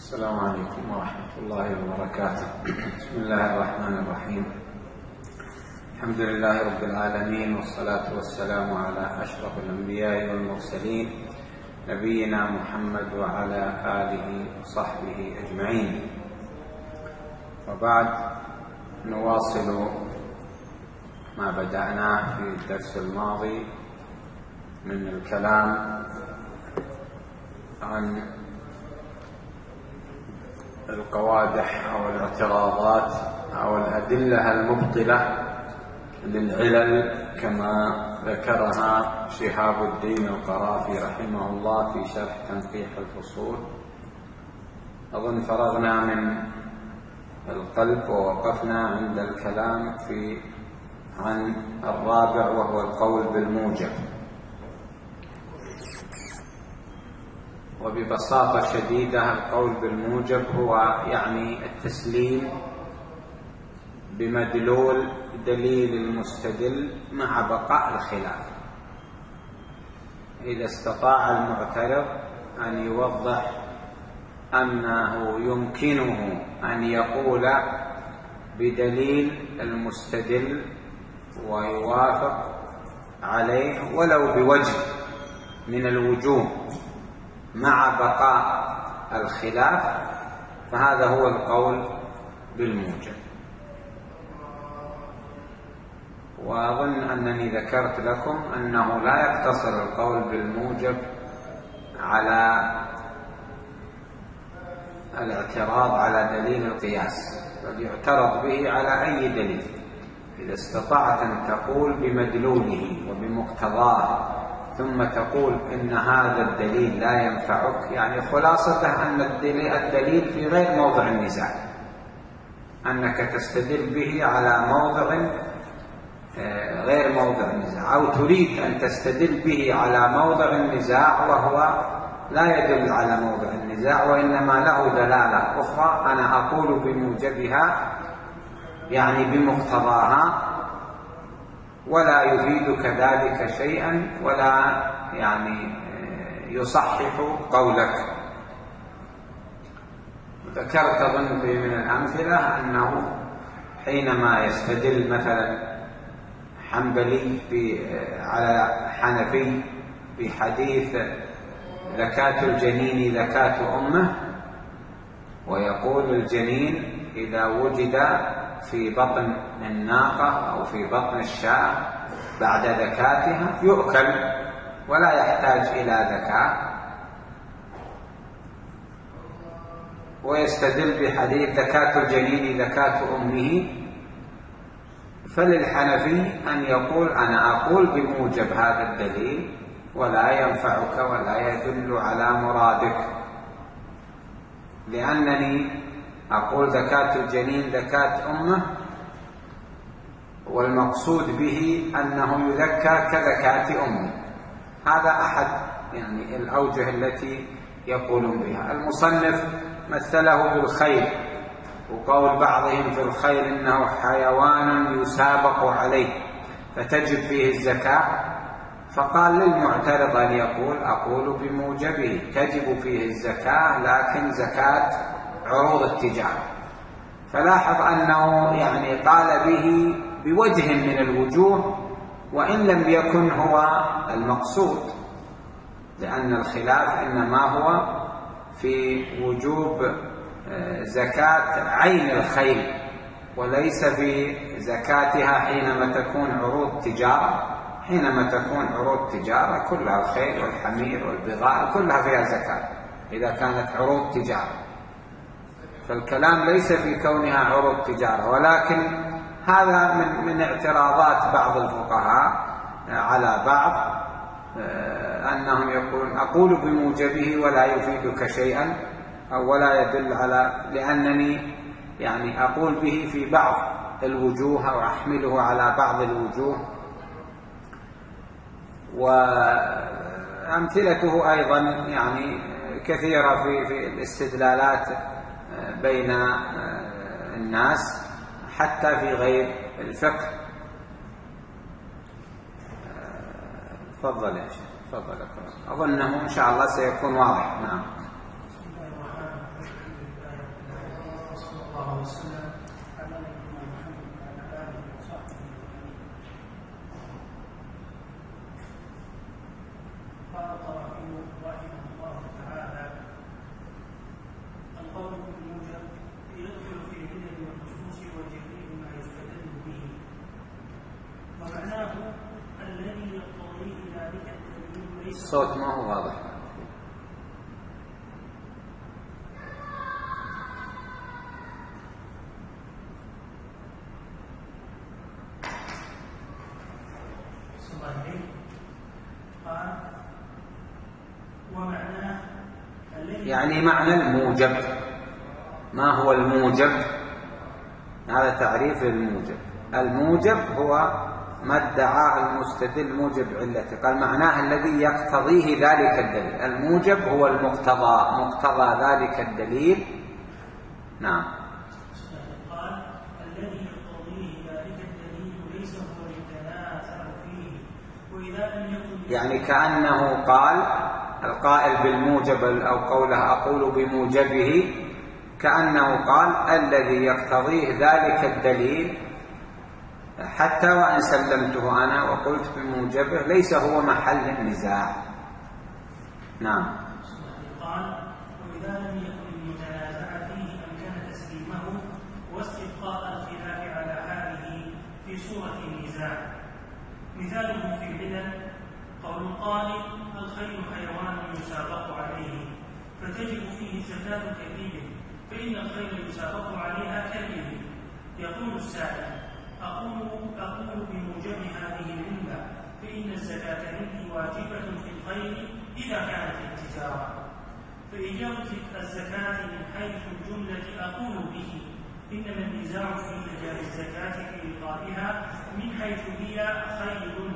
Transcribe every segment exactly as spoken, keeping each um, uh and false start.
السلام عليكم ورحمة الله وبركاته. بسم الله الرحمن الرحيم. الحمد لله رب العالمين، والصلاة والسلام على أشرف الأنبياء والمرسلين نبينا محمد وعلى آله وصحبه أجمعين. وبعد، نواصل ما بدأناه في الدرس الماضي من الكلام عن القوادح أو الاعتراضات أو الأدلة المبطلة للعلل كما ذكرها شهاب الدين القرافي رحمه الله في شرح تنقيح الفصول. أظن فرغنا من القلب ووقفنا عند الكلام في عن الرابع، وهو القول بالموجب. وببساطة شديدة القول بالموجب هو يعني التسليم بمدلول دليل المستدل مع بقاء الخلاف. إذا استطاع المعترض أن يوضح أنه يمكنه أن يقول بدليل المستدل ويوافق عليه ولو بوجه من الوجوه مع بقاء الخلاف، فهذا هو القول بالموجب. وأظن أنني ذكرت لكم أنه لا يقتصر القول بالموجب على الاعتراض على دليل القياس، بل يعترض به على أي دليل إذا استطعت أن تقول بمدلوله وبمقتضاه ثم تقول إن هذا الدليل لا ينفعك. يعني خلاصته أن الدليل في غير موضع النزاع، أنك تستدل به على موضع غير موضع النزاع، أو تريد أن تستدل به على موضع النزاع وهو لا يدل على موضع النزاع وإنما له دلالة أخرى أنا أقول بموجبها، يعني بمقتضاها، ولا يفيدك ذلك شيئا ولا يعني يصحح قولك. ذكرت أظن في من الأمثلة أنه حينما يستدل مثلا حنبلي على حنفي بحديث زكاة الجنين زكاة أمه، ويقول الجنين إذا وجد في بطن الناقة أو في بطن الشاة بعد زكاتها يؤكل ولا يحتاج إلى زكاة، ويستدل بحديث زكاة الجنين زكاة أمه. فللحنفي أن يقول أنا أقول بموجب هذا الدليل ولا ينفعك ولا يدل على مرادك، لأنني أقول زكاة الجنين زكاة أمه والمقصود به أنه يزكى كزكاة أمه. هذا أحد يعني الأوجه التي يقولون بها. المصنف مثله بالخيل، وقول بعضهم في الخيل إنه حيوان يسابق عليه فتجب فيه الزكاة، فقال للمعترض أن يقول أقول بموجبه تجب فيه الزكاة لكن زكاة عروض التجارة. فلاحظ أنه يعني قال به بوجه من الوجوه وإن لم يكن هو المقصود، لأن الخلاف إنما هو في وجوب زكاة عين الخيل وليس في زكاتها حينما تكون عروض تجارة. حينما تكون عروض تجارة كلها الخيل والحمير والبغال كلها فيها زكاة إذا كانت عروض تجارة، فالكلام ليس في كونها عروض تجارة. ولكن هذا من من اعتراضات بعض الفقهاء على بعض، أنهم يقولون أقول بموجبه ولا يفيدك شيئا أو ولا يدل على، لأنني يعني أقول به في بعض الوجوه أو أحمله على بعض الوجوه. وأمثلته أيضا يعني كثيرة في في الاستدلالات بين الناس حتى في غير الفقه. تفضل يا شيخ، تفضل. أظنه إن شاء الله سيكون واضح. نعم. الله وسلم على نبينا محمد وعلى آله وصحبه أجمعين. قال الطرافي رحمه الله تعالى: القول بالموجب يدخل في العلل والنصوص وجميع ما يستدل به، ومعناه الذي يقتضيه ذلك الدليل ليس. الصوت ما هو واضح. يعني معنى الموجب. ما هو الموجب؟ هذا تعريف الموجب. الموجب هو ما ادعاه المستدل موجب علته، قال معناه الذي يقتضيه ذلك الدليل. الموجب هو المقتضى، مقتضى ذلك الدليل. نعم. قال الذي يقتضيه ذلك الدليل ليس هو يتنازع فيه، وإذا لم يكن يعني كأنه قال القائل بالموجب أو قوله أقول بموجبه، كأنه قال الذي يقتضيه ذلك الدليل حتى وإن سلمته أنا وقلت بموجبه ليس هو محل النزاع. نعم. قال وإذا لم يكن المتنازع فيه أمكن تسليمه واستبقاء الخلاف على حاله في صورة النزاع. مثاله في العلل قول القائل الخيل حيوان يسابق عليه، فتجب فيه زكاة كالإبل، فإن الخيل يسابق عليها كالإبل. يقول السائل أقول أقول بموجب هذه العلة فإن الزكاة عندي واجبة في الخيل إذا كانت التجارة، فإيجاب الزكاة من حيث الجملة أقول به، إنما النزاع في إيجاب الزكاة في إيقابها من حيث هي خيل،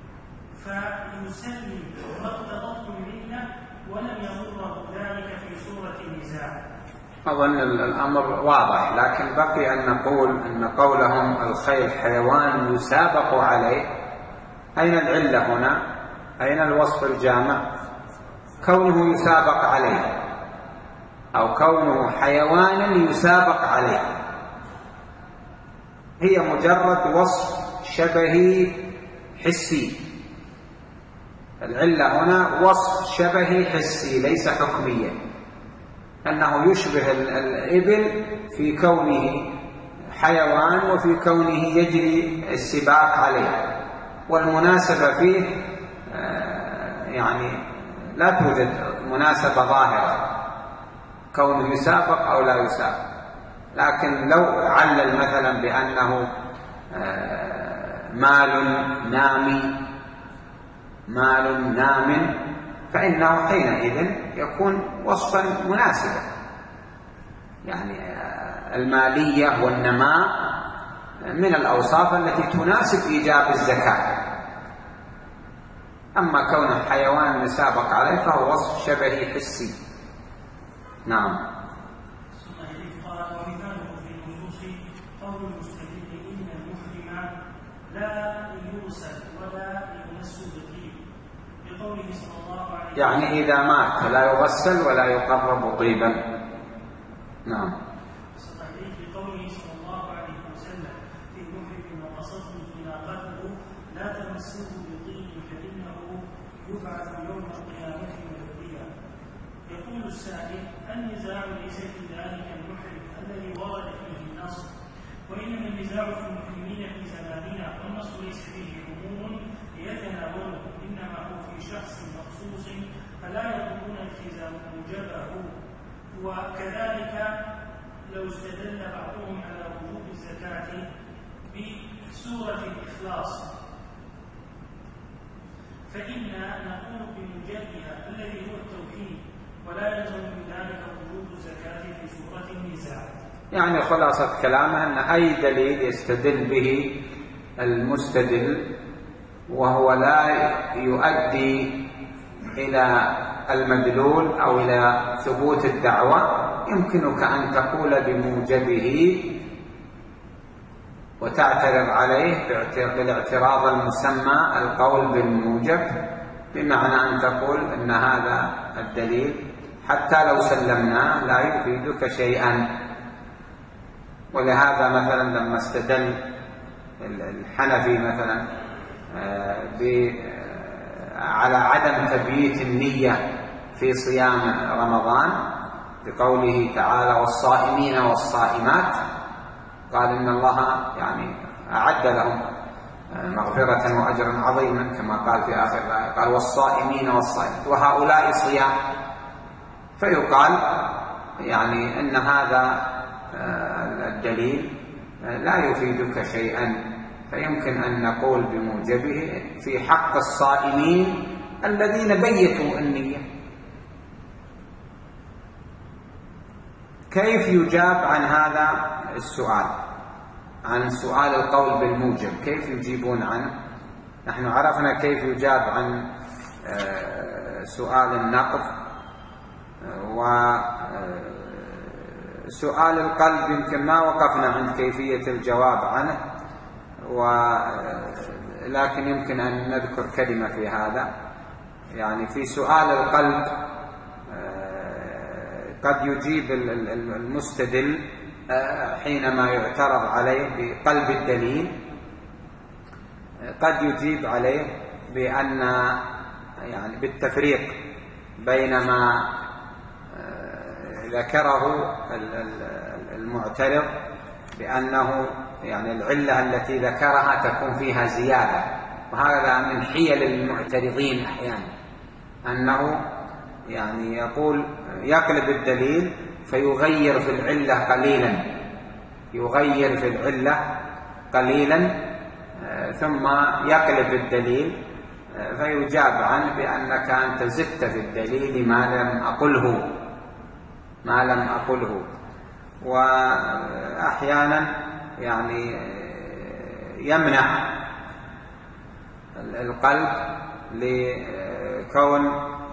فيسلم ما اقتضته العلة ولم يضره ذلك في صورة النزاع. أظن الأمر واضح، لكن بقي أن نقول أن قولهم الخيل حيوان يسابق عليه، أين العلة هنا؟ أين الوصف الجامع؟ كونه يسابق عليه أو كونه حيوانا يسابق عليه هي مجرد وصف شبهي حسي. العلة هنا وصف شبهي حسي ليس حكميا، أنه يشبه الإبل في كونه حيوان وفي كونه يجري السباق عليه، والمناسبة فيه يعني لا توجد مناسبة ظاهرة كونه يسابق أو لا يسابق. لكن لو علل مثلا بأنه مال نامي مال نام فإنه حينئذ يكون وصفا مناسبا. يعني المالية والنماء من الأوصاف التي تناسب إيجاب الزكاة، أما كون حيوان يسابق عليه فهو وصف شبهي حسي. نعم. قال ومثاله في النصوص قول المستدل إن المحرم لا يرسل ولا يمس بالطيب، بقوله صلى الله عليه وسلم يعني إذا مات لا يغسل ولا يقرب طيبا. نعم. بقوله صلى الله عليه وسلم في المحرم وقصده ناقته لا تمسه بطيب فإنه يبعث يوم القيامة مهديا. يقول السائل النزاع ليس في ذلك المحرم الذي ورد فيه النص، وإنما النزاع في المحرمين في زماننا، والنص ليس فيه عموم يتناوله، إنما هو في شخص مخصوص فلا يضرون التزام موجبه. وكذلك لو استدل بعضهم على وجوب الزكاة بسورة الإخلاص فإنا نقول بموجبها الذي هو التوحيد، ولا يلزم من ذلك وجوب الزكاة في سورة النساء. يعني خلاصة كلامه أن أي دليل يستدل به المستدل وهو لا يؤدي إلى المدلول أو إلى ثبوت الدعوة يمكنك أن تقول بموجبه وتعترض عليه بالاعتراض المسمى القول بالموجب، بمعنى أن تقول أن هذا الدليل حتى لو سلمناه لا يفيدك شيئا. ولهذا مثلا لما استدل الحنفي مثلا على عدم تبييت النية في صيام رمضان بقوله تعالى والصائمين والصائمات، قال إن الله يعني أعد لهم مغفرة وأجرا عظيما كما قال في آخر الآية، قال والصائمين والصائمات وهؤلاء صيام. فيقال يعني أن هذا الدليل لا يفيدك شيئا، فيمكن أن نقول بموجبه في حق الصائمين الذين بيتوا النية. كيف يجاب عن هذا السؤال، عن سؤال القول بالموجب؟ كيف يجيبون عنه؟ نحن عرفنا كيف يجاب عن سؤال النقض، وسؤال القلب يمكن ما وقفنا عند كيفية الجواب عنه، ولكن يمكن أن نذكر كلمة في هذا. يعني في سؤال القلب قد يجيب المستدل حينما يعترض عليه بقلب الدليل، قد يجيب عليه بأن يعني بالتفريق بين ما ذكره المعترض بأنه يعني العلة التي ذكرها تكون فيها زيادة، وهذا من حيل المعترضين أحيانا، أنه يعني يقول يقلب الدليل فيغير في العلة قليلا، يغير في العلة قليلا ثم يقلب الدليل، فيجاب عنه بأنك أنت زدت في الدليل ما لم أقله ما لم أقله. وأحيانا يعني يمنع القلب لكون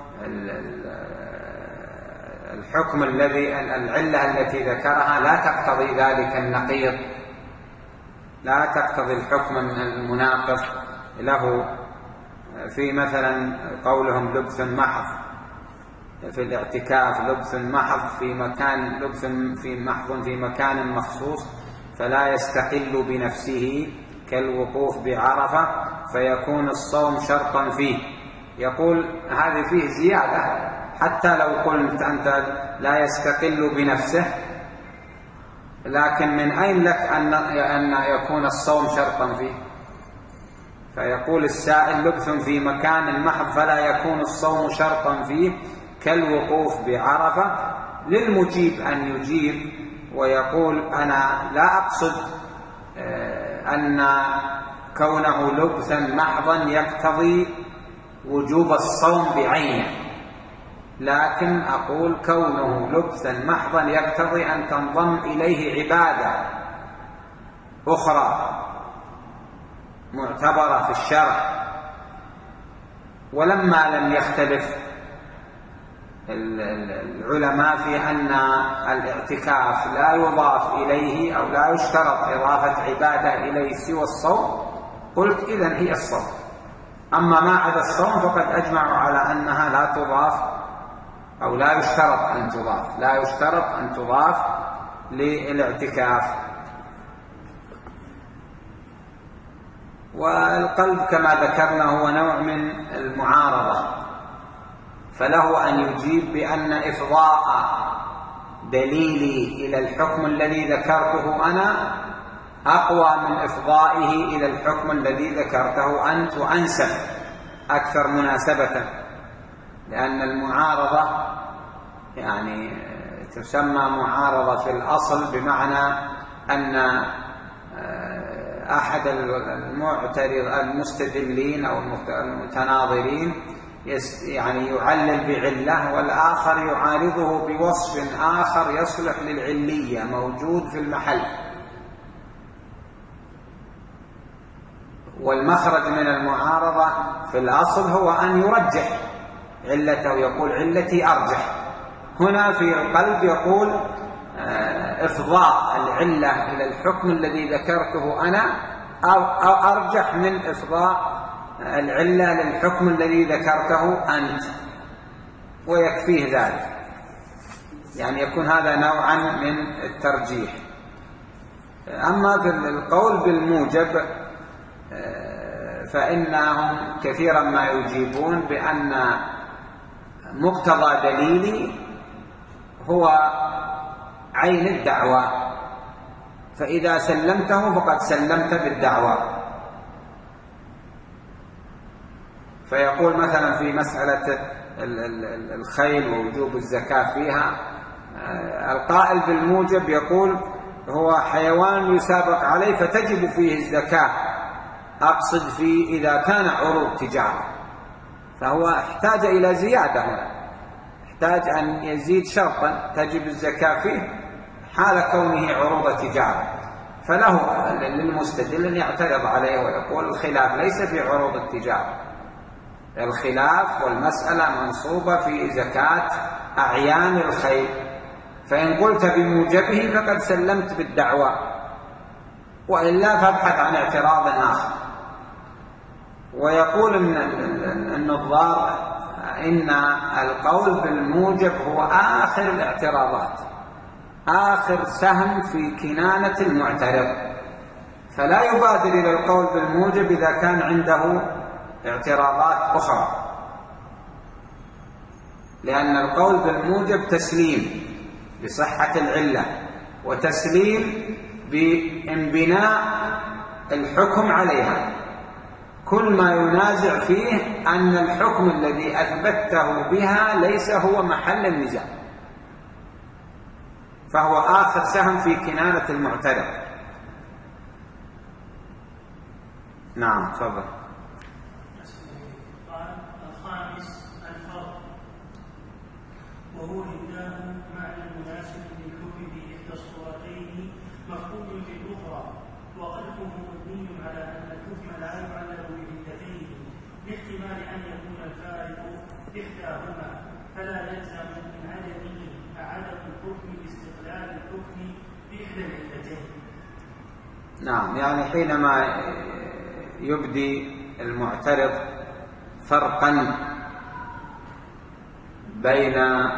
الحكم الذي العلة التي ذكرها لا تقتضي ذلك النقيض، لا تقتضي الحكم المناقض له. في مثلا قولهم لبس محض في الاعتكاف، لبس محض في مكان لبس في محض في مكان مخصوص فلا يستقل بنفسه كالوقوف بعرفة فيكون الصوم شرطا فيه. يقول هذه فيه زيادة، حتى لو قلت أنت لا يستقل بنفسه، لكن من أين لك أن أن يكون الصوم شرطا فيه؟ فيقول السائل لبس في مكان محض فلا يكون الصوم شرطا فيه كالوقوف بعرفة. للمجيب أن يجيب ويقول أنا لا أقصد أن كونه لبسا محضا يقتضي وجوب الصوم بعينه، لكن أقول كونه لبسا محضا يقتضي أن تنضم إليه عبادة أخرى معتبرة في الشرع. ولما لم يختلف العلماء في أن الاعتكاف لا يضاف إليه أو لا يشترط إضافة عبادة إليه سوى الصوم، قلت إذن هي الصوم. أما ما عدا الصوم فقد أجمعوا على أنها لا تضاف أو لا يشترط أن تضاف لا يشترط أن تضاف للاعتكاف. والقلب كما ذكرنا هو نوع من المعارضة، فله أن يجيب بأن إفضاء دليلي إلى الحكم الذي ذكرته أنا أقوى من إفضائه إلى الحكم الذي ذكرته أنت، وأنسب أكثر مناسبة، لأن المعارضة يعني تسمى معارضة في الأصل بمعنى أن أحد المعترض المستدلين أو المتناظرين يعني يعلل بعلة والآخر يعارضه بوصف آخر يصلح للعلية موجود في المحل. والمخرج من المعارضة في الأصل هو أن يرجح علته، يقول علتي أرجح. هنا في القلب يقول إفضاء العلة إلى الحكم الذي ذكرته أنا أو أرجح من إفضاء العلة للحكم الذي ذكرته أنت، ويكفيه ذلك. يعني يكون هذا نوعا من الترجيح. أما في القول بالموجب فإنهم كثيرا ما يجيبون بأن مقتضى دليلي هو عين الدعوى، فإذا سلمته فقد سلمت بالدعوى. فيقول مثلا في مسألة الخيل ووجوب الزكاة فيها، القائل بالموجب يقول هو حيوان يسابق عليه فتجب فيه الزكاة، أقصد فيه إذا كان عروض تجارة، فهو احتاج إلى زيادة هنا، احتاج أن يزيد شرطا تجب الزكاة فيه حال كونه عروض تجارة، فله للمستدل أن يعترض عليه ويقول الخلاف ليس في عروض التجارة، الخلاف والمسألة منصوبة في زكاة أعيان الخيل، فإن قلت بموجبه فقد سلمت بالدعوى، وإلا فابحث عن اعتراض آخر. ويقول النظار إن القول بالموجب هو آخر الاعتراضات، آخر سهم في كنانة المعترض، فلا يبادر إلى القول بالموجب إذا كان عنده اعتراضات أخرى، لأن القول بالموجب تسليم بصحة العلة وتسليم بانبناء الحكم عليها. كل ما ينازع فيه أن الحكم الذي أثبته بها ليس هو محل النزاع، فهو آخر سهم في كنانة المعترض. نعم تفضل. الخامس الفرق، وهو إبداء معنى مناسب للحكم في إحدى الصورتين مفقود في الأخرى، وقلبه مبني على أن الحكم لا يعلل بعلتين لاحتمال أن يكون الفارق إحداهما، فلا يلزم من عدمه عدم الحكم باستقلال الحكم بإحدى العلتين. نعم، يعني حينما يبدي المعترض فرقا بين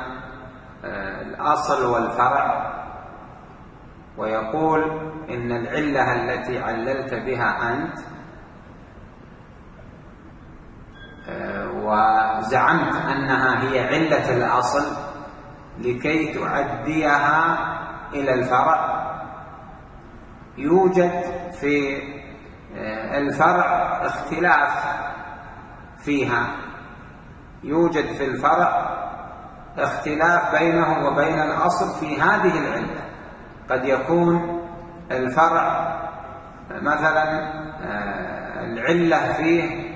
الأصل والفرع ويقول إن العلة التي عللت بها أنت وزعمت أنها هي علة الأصل لكي تعديها إلى الفرع، يوجد في الفرع اختلاف فيها، يوجد في الفرع اختلاف بينه وبين الأصل في هذه العلة. قد يكون الفرع مثلا العلة فيه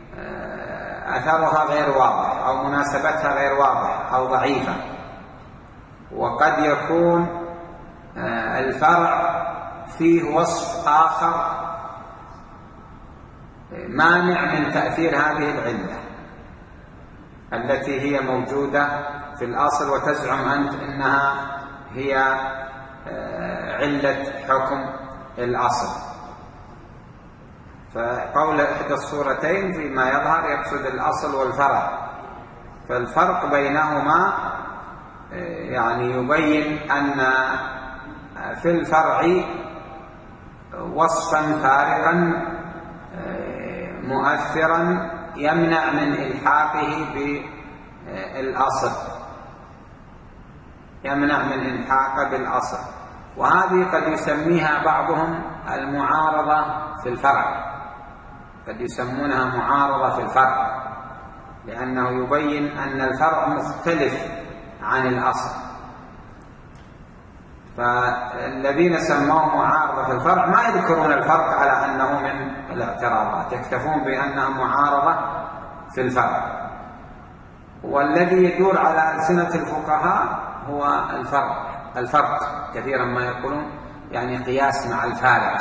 أثرها غير واضح أو مناسبتها غير واضح أو ضعيفة، وقد يكون الفرع فيه وصف آخر مانع من تأثير هذه العلة التي هي موجودة في الأصل وتزعم أنت أنها هي علة حكم الأصل. فقول إحدى الصورتين فيما يظهر يقصد الأصل والفرع، فالفرق بينهما يعني يبين أن في الفرع وصفا فارقا مؤثرا يمنع من إلحاقه بالأصل، يمنع من إلحاقه بالأصل، وهذه قد يسميها بعضهم المعارضة في الفرع، قد يسمونها معارضة في الفرع، لأنه يبين أن الفرع مختلف عن الأصل. فالذين سموه معارضة في الفرع ما يذكرون الفرق على أنه من الاعتراضات، يكتفون بأنها معارضة في الفرع، والذي يدور على ألسنة الفقهاء هو الفرق الفرق كثيرا ما يقولون يعني قياس مع الفارق،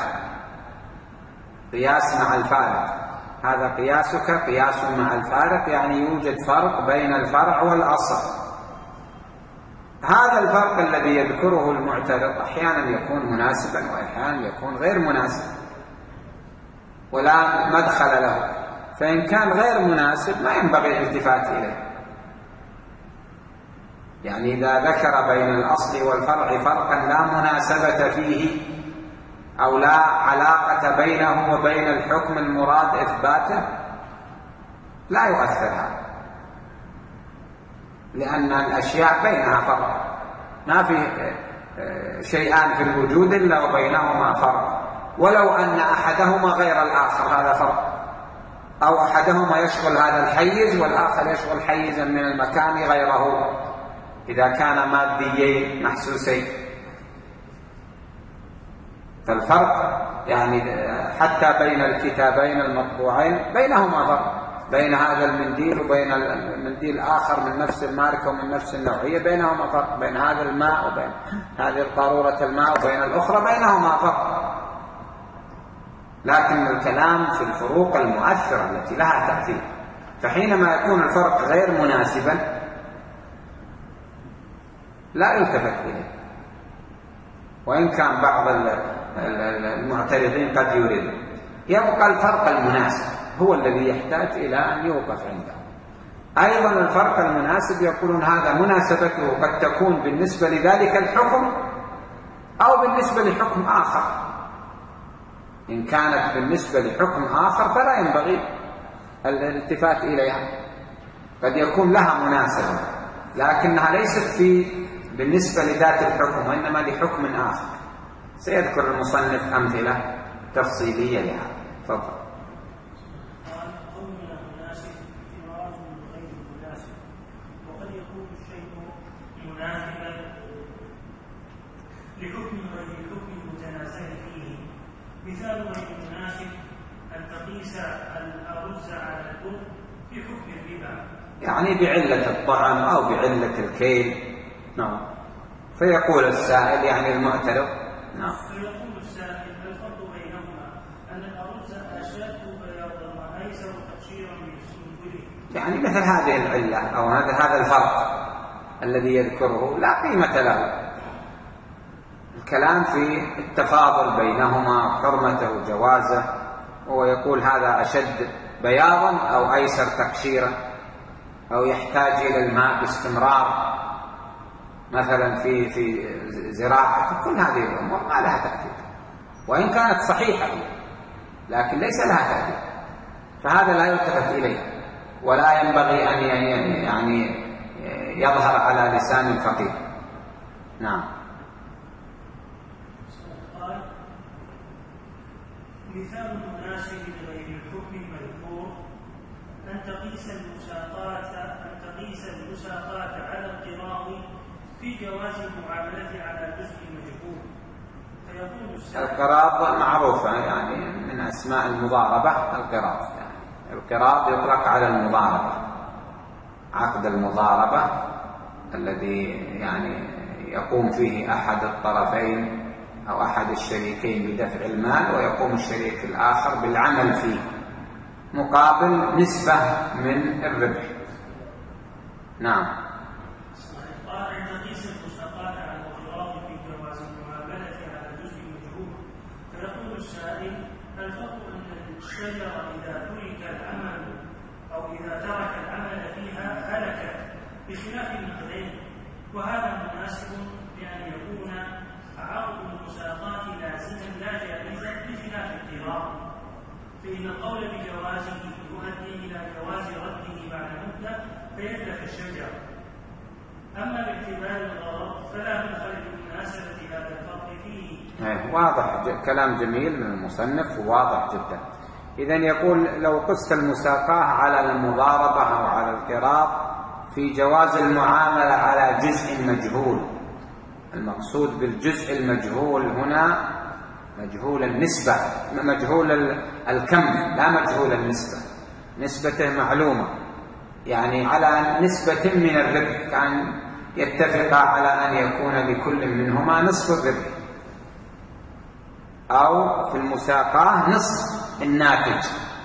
قياس مع الفارق، هذا قياسك قياس مع الفارق، يعني يوجد فرق بين الفرع والأصل. هذا الفرق الذي يذكره المعترض أحيانا يكون مناسبا وأحيانا يكون غير مناسب ولا مدخل له، فإن كان غير مناسب ما ينبغي الالتفات إليه. يعني إذا ذكر بين الأصل والفرع فرقا لا مناسبة فيه أو لا علاقة بينه وبين الحكم المراد إثباته لا يؤثر هذا، لأن الأشياء بينها فرق، ما في شيئان في الوجود إلا وبينهما فرق، ولو أن أحدهما غير الآخر هذا فرق، أو أحدهما يشغل هذا الحيز والآخر يشغل حيزا من المكان غيره إذا كان ماديين محسوسين. فالفرق يعني حتى بين الكتابين المطبوعين بينهما فرق، بين هذا المنديل وبين المنديل الآخر من نفس الماركة ومن نفس النوعية بينهما فرق، بين هذا الماء وبين هذه القارورة الماء وبين الأخرى بينهما فرق. لكن الكلام في الفروق المؤثرة التي لها تأثير، فحينما يكون الفرق غير مناسبا لا يلتفت إليه، وإن كان بعض المعترضين قد يريد. يبقى الفرق المناسب هو الذي يحتاج إلى أن يوقف عنده. أيضا الفرق المناسب يقولون هذا مناسبته قد تكون بالنسبة لذلك الحكم أو بالنسبة لحكم آخر. إن كانت بالنسبة لحكم آخر فلا ينبغي الالتفات إليها، قد يكون لها مناسبة لكنها ليست في بالنسبة لذات الحكم وإنما لحكم آخر. سيذكر المصنف أمثلة تفصيلية لها. تفضل. لحكم غير الحكم المتنازع فيه. مثال غير المناسب أن تقيس الأرز على البر في حكم الربا، يعني بعلة الطعم أو بعلة الكيل. نعم. فيقول السائل يعني المعترض. نعم. فيقول السائل الفرق بينهما أن الأرز أشد بياضا وأيسر تقشيرا من سنبله. يعني مثل هذه العلة أو هذا هذا الفرق الذي يذكره لا قيمة له. الكلام في التفاضل بينهما، حرمته جوازه، وهو يقول هذا أشد بياضا أو أيسر تقشيرا أو يحتاج إلى الماء باستمرار مثلا في في زراعة. كل هذه الأمور ما لها تأثير، وإن كانت صحيحة لكن ليس لها تأثير، فهذا لا يلتفت إليه ولا ينبغي أن يعني يظهر على لسان الفقيه. نعم. مثال مناسب لغير الحكم المذكور أن تقيس المساقات أن تقيس المساقات على القراض في جواز المعاملة على جزء مجهول. فيقول السائل القراض معروفة يعني من أسماء المضاربة. القراض يعني القراض يطلق على المضاربة، عقد المضاربة الذي يعني يقوم فيه أحد الطرفين أو أحد الشريكين بدفع المال ويقوم الشريك الآخر بالعمل فيه مقابل نسبة من الربح. نعم. قال أن تقيس المساقات على القراض في جواز المعاملة على جزء مجهول. فيقول السائل الفرق أن الشجرة إذا ترك العمل أو إذا ترك العمل فيها هلكت بخلاف النقدين، وهذا مناسب بأن يكون عقد المساقات لازما لا جائزا بخلاف القراض، فإن القول بجوازه يؤدي إلى جواز رده بعد مدة فيتلف الشجر. أما باعتبار الغرض فلا مدخل لمناسبة هذا الفرق فيه. واضح، كلام جميل من المصنف وواضح جدا. إذن يقول لو قست المساقاه على المضاربة أو على القراض في جواز المعاملة على جزء مجهول. المقصود بالجزء المجهول هنا مجهول النسبة، مجهول الكم لا مجهول النسبة، نسبته معلومة، يعني على نسبة من الربح، كان يتفق على أن يكون لكل منهما نصف الربح، أو في المساقاه نصف الناتج،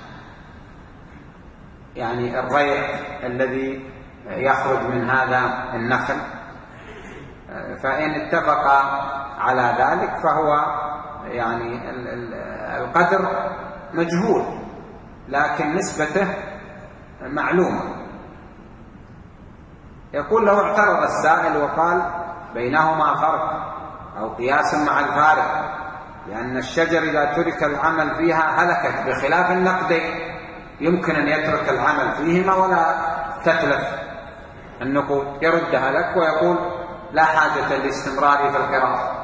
يعني الريع الذي يخرج من هذا النخل. فإن اتفق على ذلك فهو يعني القدر مجهول لكن نسبته معلومة. يقول لو اعترض السائل وقال بينهما فرق أو قياس مع الفارق، لأن الشجر إذا ترك العمل فيها هلكت، بخلاف النقدين يمكن أن يترك العمل فيهما ولا تتلف النقود، يردها لك ويقول لا حاجة لاستمراري في القراءة.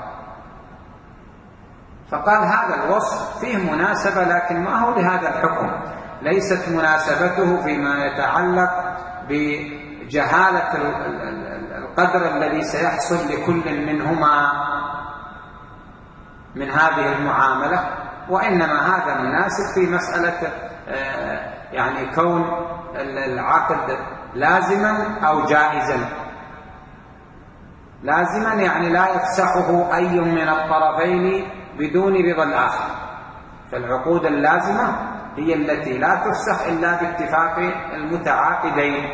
فقال هذا الوصف فيه مناسبة، لكن ما هو لهذا الحكم، ليست مناسبته فيما يتعلق بجهالة القدر الذي سيحصل لكل منهما من هذه المعاملة، وإنما هذا مناسب في مسألة يعني كون العقد لازما أو جائزا. لازما يعني لا يفسخه أي من الطرفين بدون رضا الآخر، فالعقود اللازمة هي التي لا تفسخ إلا باتفاق المتعاقدين،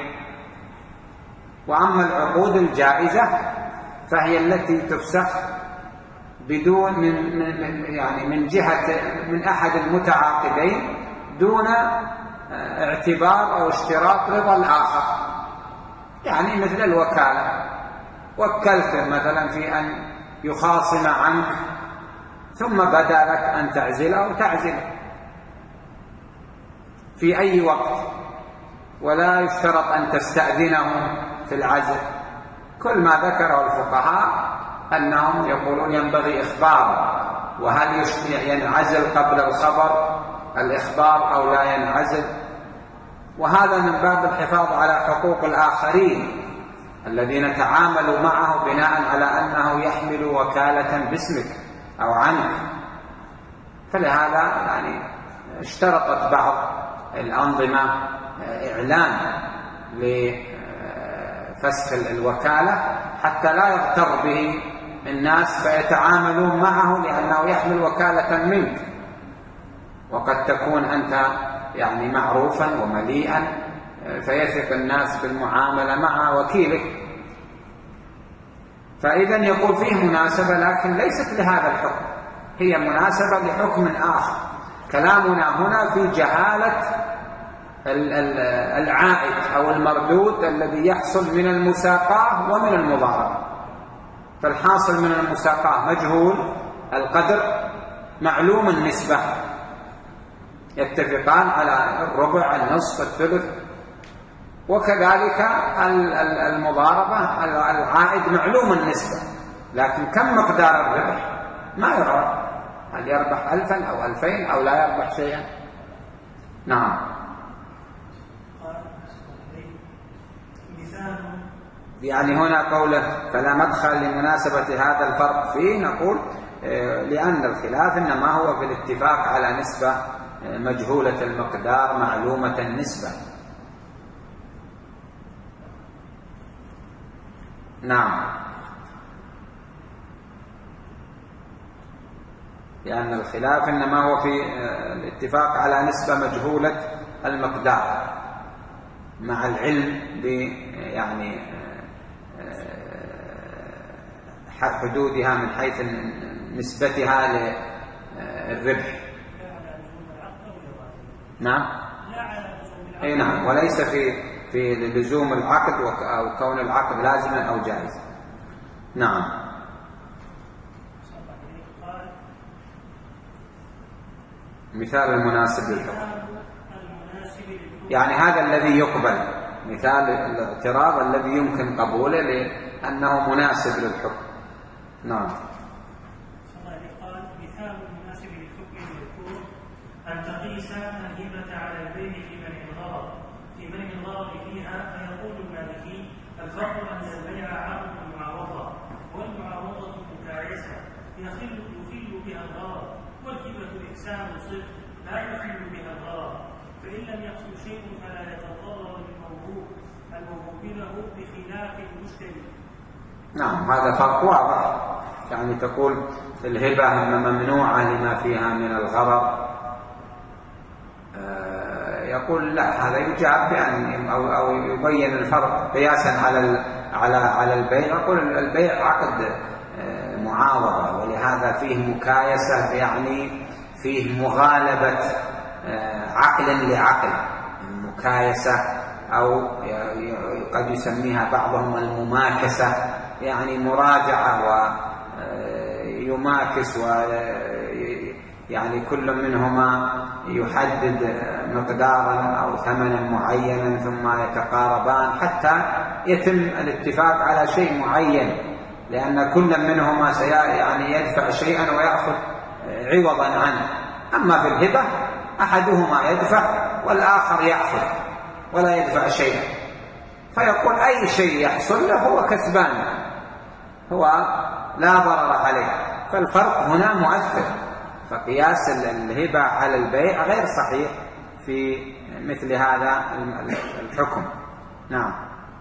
وأما العقود الجائزة فهي التي تفسخ بدون من يعني من جهة من أحد المتعاقدين دون اعتبار أو اشتراط رضا الآخر. يعني مثل الوكالة، وكلته مثلا في أن يخاصم عنك ثم بدا لك أن تعزله أو تعزله في أي وقت، ولا يشترط أن تستأذنه في العزل. كل ما ذكره الفقهاء أنهم يقولون ينبغي إخبار، وهل ينعزل قبل الخبر الإخبار أو لا ينعزل، وهذا من باب الحفاظ على حقوق الآخرين الذين تعاملوا معه بناء على أنه يحمل وكالة باسمك أو عنك. فلهذا يعني اشترطت بعض الأنظمة إعلان لفسخ الوكالة حتى لا يغتر به الناس فيتعاملون معه لأنه يحمل وكالة منك، وقد تكون أنت يعني معروفا ومليئا فيثق الناس بالمعاملة مع وكيلك. فإذا يقول فيه مناسبة، لكن ليست لهذا الحكم، هي مناسبة لحكم آخر. كلامنا هنا في جهالة العائد أو المردود الذي يحصل من المساقاة ومن المضاربة. فالحاصل من المساقاة مجهول القدر معلوم النسبة، يتفقان على الربع النصف الثلث، وكذلك المضاربة العائد معلوم النسبة، لكن كم مقدار الربح ما يعرف، هل يربح ألفا أو ألفين أو لا يربح شيئا. نعم. يعني هنا قوله فلا مدخل لمناسبة هذا الفرق فيه، نقول لأن الخلاف إنما هو في الاتفاق على نسبة مجهولة المقدار معلومة النسبة. نعم، لأن الخلاف إنما هو في الاتفاق على نسبة مجهولة المقدار مع العلم ب يعني حدودها من حيث نسبتها للربح. نعم، أي نعم، وليس في في لزوم العقد أو كون العقد لازما أو جائزا. نعم. مثال المناسب للحكم، يعني هذا الذي يقبل، مثال الاعتراض الذي يمكن قبوله لأنه مناسب للحكم. نعم. قال مثال المناسب للحكم يكون أن تقيس الهبة على البيع في منع الغرض في منع الغرض فيها، فيقول المالكي الفرق أن البيع عقد المعاوضة، والمعاوضة مكايسة يخل يخل بها الغرض، والهبة إحسان صدق لا يخل بها الغرض، فإن لم يحصل شيء فلا يتضرر الموهوب الموهوب له بخلاف المشتري. نعم، هذا فرق واضح. يعني تقول الهبة ممنوعة لما فيها من الغرر، يقول لا، هذا يجاب يعني أو أو يبين الفرق قياسا على على على البيع. يقول البيع عقد معاوضة، ولهذا فيه مكايسة، يعني فيه مغالبة عقل لعقل، المكايسة، أو قد يسميها بعضهم المماكسة، يعني مراجعة ويماكس يعني كل منهما يحدد مقدارا أو ثمنا معينا ثم يتقاربان حتى يتم الاتفاق على شيء معين، لأن كل منهما يعني يدفع شيئا ويأخذ عوضا عنه. أما في الهبة أحدهما يدفع والآخر يأخذ ولا يدفع شيئا، فيقول أي شيء يحصل له هو كسبان، هو لا ضرر عليه. فالفرق هنا مؤثر، فقياس الهبة على البيع غير صحيح في مثل هذا الحكم. نعم.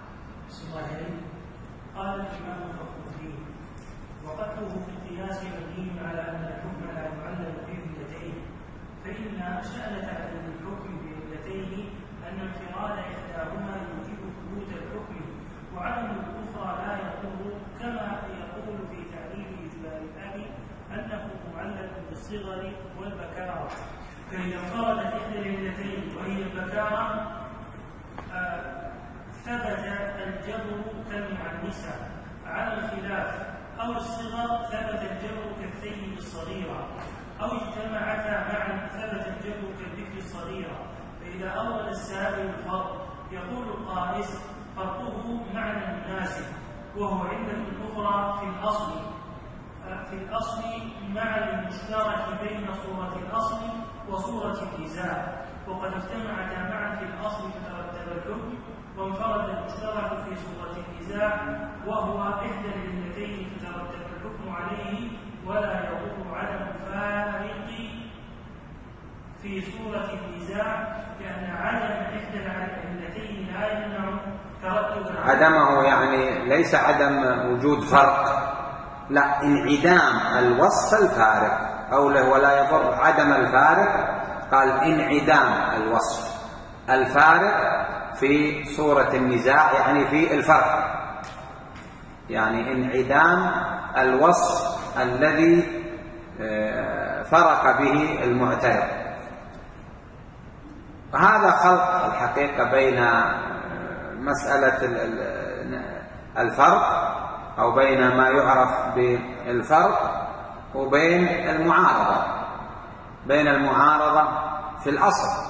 قال الإمام الفقهي: وقتله في القياس مبني على أن الحكم لا يعلل بعلتين، فإن شأن تعلل الحكم بعلتين أن انفراد إحداهما يوجب ثبوت الحكم وعدم الأخرى لا يضر، كما يقول في تعليل إجبار الأب أنه معلل بالصغر والبكارة. فإذا انفردت إحدى العلتين وهي البكارة آه ثبت الجبر كالمعنسة على الخلاف، أو الصغر ثبت الجبر كالثيب الصغيرة، أو اجتمعتا معا ثبت الجبر كالبكر الصغيرة. فإذا أول السائل الفرق يقول القائس: فرقه معنى مناسب، وهو علة أخرى في الأصل في الأصل مع المشترك بين صورة الأصل وصورة النزاع، وقد اجتمعتا معا في الأصل فترتب الحكم، وانفرد المشترك في صورة النزاع وهو إحدى العلتين فترتب الحكم عليه، ولا يضر عدم الفارق في صورة النزاع، لأن عدم إحدى العلتين لا يمنع ترتب عدمه، يعني ليس عدم وجود فرق، لا، انعدام الوصف الفارق. قوله ولا يضر عدم الفارق، قال انعدام الوصف الفارق في صورة النزاع، يعني في الفرق، يعني انعدام الوصف الذي فرق به المعترض. وهذا خلط الحقيقة بين مسألة الفرق أو بين ما يعرف بالفرق وبين المعارضة، بين المعارضة في الأصل.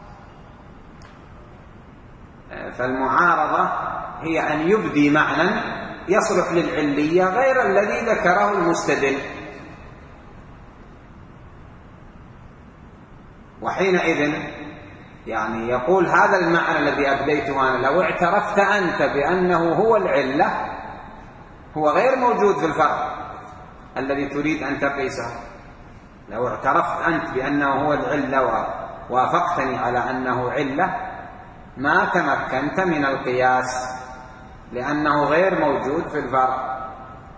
فالمعارضة هي أن يبدي معنى يصلح للعلية غير الذي ذكره المستدل، وحينئذ يعني يقول هذا المعنى الذي أبديته أنا لو اعترفت أنت بأنه هو العلة هو غير موجود في الفرق الذي تريد أن تقيسه. لو اعترفت أنت بأنه هو العلة ووافقتني على أنه علة ما تمكنت من القياس، لأنه غير موجود في الفرق.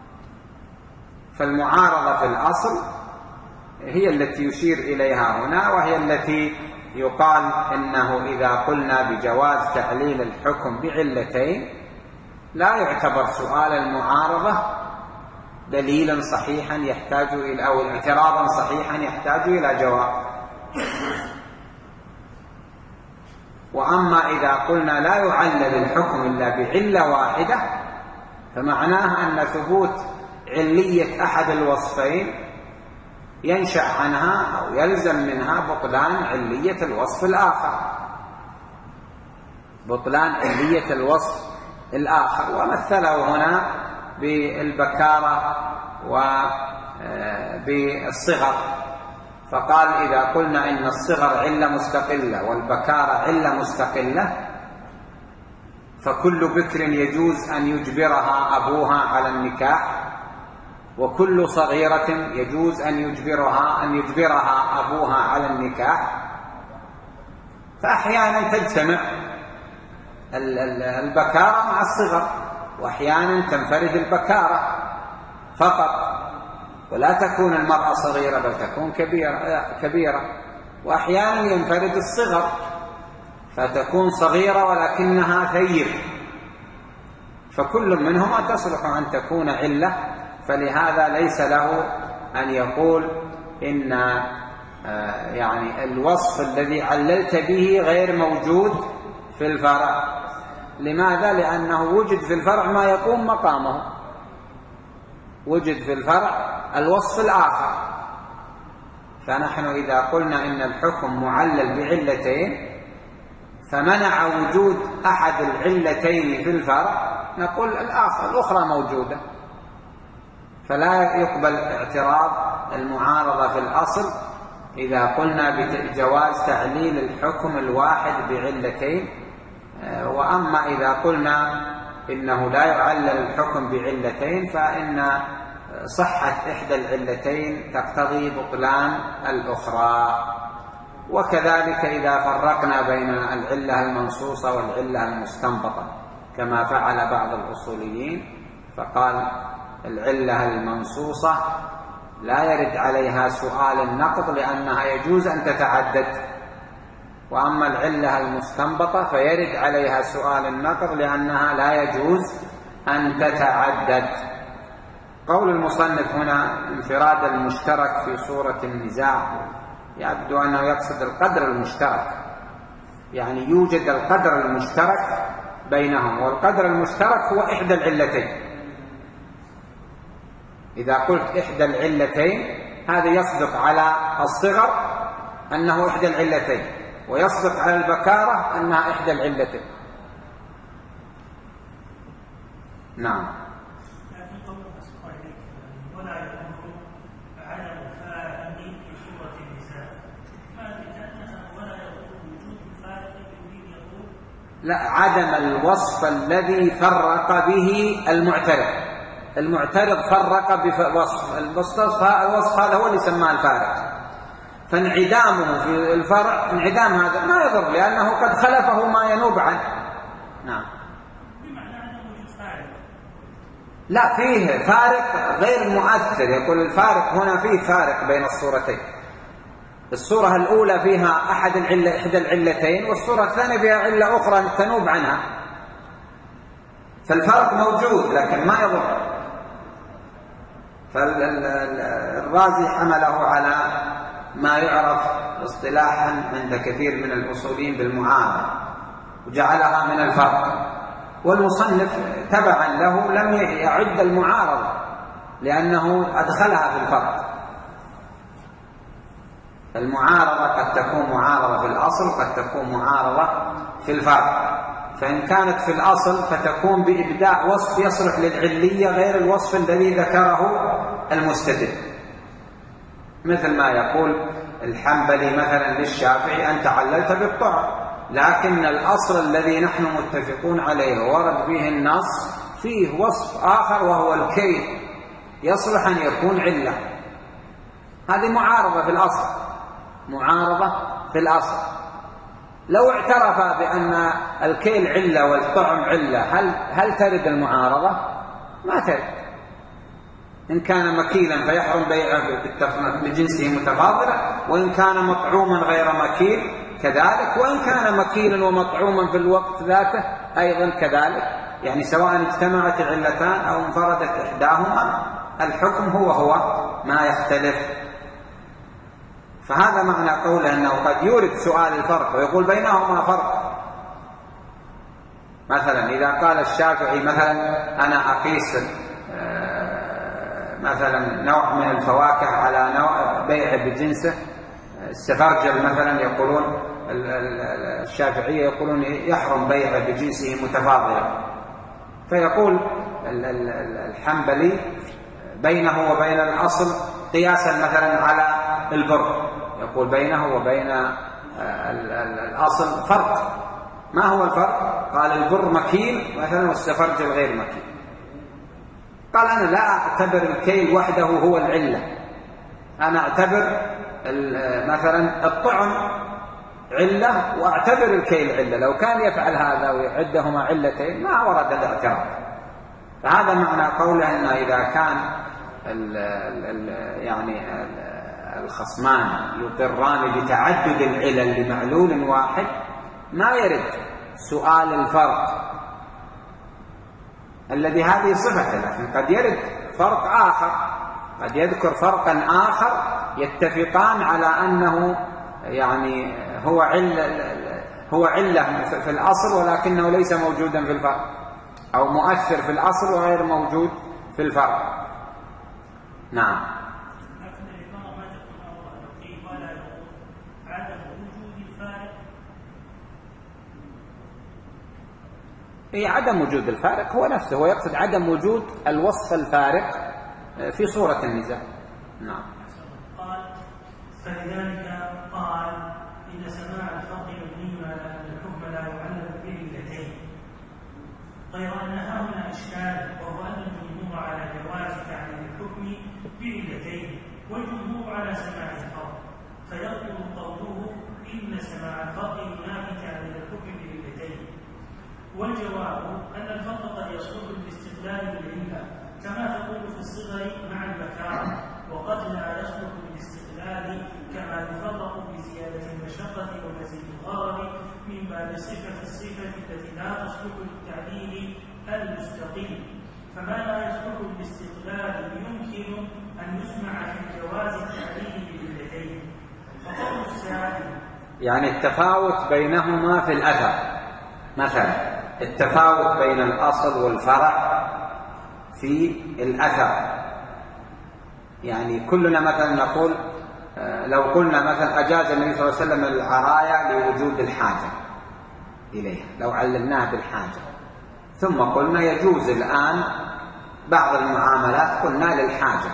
فالمعارضة في الأصل هي التي يشير إليها هنا، وهي التي يقال إنه إذا قلنا بجواز تعليل الحكم بعلتين لا يعتبر سؤال المعارضة دليلا صحيحا يحتاج إلى أو اعتراضا صحيحا يحتاج إلى جواب. وأما إذا قلنا لا يعلل الحكم إلا بعلة واحدة فمعناه أن ثبوت علية أحد الوصفين ينشأ عنها أو يلزم منها بطلان علية الوصف الآخر، بطلان علية الوصف الآخر. ومثله هنا بالبكارة وبالصغر، فقال إذا قلنا إن الصغر علة مستقلة والبكارة علة مستقلة فكل بكر يجوز أن يجبرها أبوها على النكاح، وكل صغيرة يجوز أن يجبرها أن يجبرها أبوها على النكاح. فأحيانا تجتمع البكارة مع الصغر، وأحيانا تنفرد البكارة فقط ولا تكون المرأة صغيرة بل تكون كبيرة, كبيرة وأحيانا ينفرد الصغر فتكون صغيرة ولكنها ثيب، فكل منهما تصلح أن تكون علة. فلهذا ليس له أن يقول إن يعني الوصف الذي عللت به غير موجود في الفرع. لماذا؟ لأنه وجد في الفرع ما يقوم مقامه، وجد في الفرع الوصف الآخر فنحن إذا قلنا إن الحكم معلل بعلتين فمنع وجود أحد العلتين في الفرع، نقول الآخر الأخرى موجودة، فلا يقبل اعتراض المعارضة في الأصل إذا قلنا بجواز تعليل الحكم الواحد بعلتين. وأما إذا قلنا إنه لا يعلل الحكم بعلتين فإن صحة إحدى العلتين تقتضي بطلان الأخرى. وكذلك إذا فرقنا بين العلة المنصوصة والعلة المستنبطة كما فعل بعض الأصوليين، فقال العلة المنصوصة لا يرد عليها سؤال النقض لأنها يجوز أن تتعدد، وأما العلة المستنبطة فيرد عليها سؤال النقض لأنها لا يجوز أن تتعدد. قول المصنف هنا انفراد المشترك في صورة النزاع يبدو أنه يقصد القدر المشترك، يعني يوجد القدر المشترك بينهم، والقدر المشترك هو إحدى العلتين. إذا قلت إحدى العلتين هذا يصدق على الصغر أنه إحدى العلتين، ويصدق على البكارة أنها إحدى العلتين. نعم. لا، عدم الوصف الذي فرق به المعترض. المعترض فرق بوصف، الوصف هذا هو اللي سماه الفارق، فانعدامه في الفرع انعدام هذا ما يضر لأنه قد خلفه ما ينوب عنه. نعم. لا، فيه فارق غير مؤثر، يقول الفارق هنا فيه فارق بين الصورتين. الصورة الأولى فيها أحد العلة إحدى العلتين، والصورة الثانية فيها علة أخرى تنوب عنها، فالفرق موجود لكن ما يضر. فالرازي حمله على ما يعرف اصطلاحا عند كثير من الأصوليين بالمعارضة وجعلها من الفرق، والمصنف تبعا له لم يعد المعارضة لأنه أدخلها في الفرق. المعارضة قد تكون معارضة في الأصل وقد تكون معارضة في الفرق، فإن كانت في الأصل فتكون بإبداع وصف يصلح للعلية غير الوصف الذي ذكره المستدل، مثل ما يقول الحنبلي مثلا للشافعي أنت عللت بالطعم، لكن الأصل الذي نحن متفقون عليه ورد فيه النص فيه وصف آخر وهو الكيل يصلح أن يكون علة. هذه معارضة في الأصل، معارضة في الأصل. لو اعترف بأن الكيل علة والطعم علة هل, هل ترد المعارضة؟ ما ترد. إن كان مكيلا فيحرم بيعه بجنسه متفاضلة، وإن كان مطعوما غير مكيل كذلك، وإن كان مكيلا ومطعوما في الوقت ذاته أيضا كذلك، يعني سواء اجتمعت العلتان أو انفردت إحداهما الحكم هو هو ما يختلف. فهذا معنى قوله أنه قد يورد سؤال الفرق ويقول بينهما فرق. مثلا إذا قال الشافعي مثلا أنا أقيس مثلا نوع من الفواكه على نوع بيع بجنسه، السفرجل مثلا يقولون الشافعية يقولون يحرم بيع بجنسه متفاضلا، فيقول الحنبلي بينه وبين الأصل قياسا مثلا على البر، يقول بينه وبين الأصل فرق. ما هو الفرق؟ قال البر مكيل مثلا والسفرجل غير مكيل. قال أنا لا أعتبر الكيل وحده هو العلة، أنا أعتبر مثلا الطعم علة وأعتبر الكيل علة. لو كان يفعل هذا ويعدهما علتين ما ورد الاعتراف. فهذا معنى قوله أن إذا كان ال ال يعني ال الخصمان يقران بتعدد العلل لمعلول واحد ما يرد سؤال الفرق الذي هذه صفته، لكن قد يرد فرق آخر، قد يذكر فرقا آخر يتفقان على أنه يعني هو علة هو علة في الأصل ولكنه ليس موجودا في الفرق، أو مؤثر في الأصل وغير موجود في الفرق. نعم. لكن العبارة ما تكون أول قيل هي عدم وجود الفارق هو نفسه، هو يقصد عدم وجود الوصف الفارق في صورة النزاع. نعم. قال فلذلك قال إن سماع الفرق مبني على أن الحكم لا يعلم بعلتين، غير أن هنا إشكال، وهو أن الجمهور على جواز تعليل الحكم بعلتين والجمهور على سماع الفرق، فيبطل قوله إن سماع الفرق ينافي تعليل الحكم بعلتين. والجواب أن الفرق قد يصلح بالاستقلال بالعلة كما تقول في الصغر مع البكارة، وقد لا يصلح بالاستقلال كما يفرق بزيادة المشقة ومزيد الغرض من باب صفة الصفة التي لا تصلح للتعليل المستقيم. فما لا يصلح بالاستقلال يمكن أن يسمع في جواز التعليل بالعلتين. فقول السائل يعني التفاوت بينهما في الأثر، مثلا التفاوت بين الأصل والفرع في الأثر، يعني كلنا مثلا نقول لو قلنا مثلا أجاز النبي صلى الله عليه وسلم العرايا لوجود الحاجة إليها، لو علمناها بالحاجة، ثم قلنا يجوز الآن بعض المعاملات قلنا للحاجة،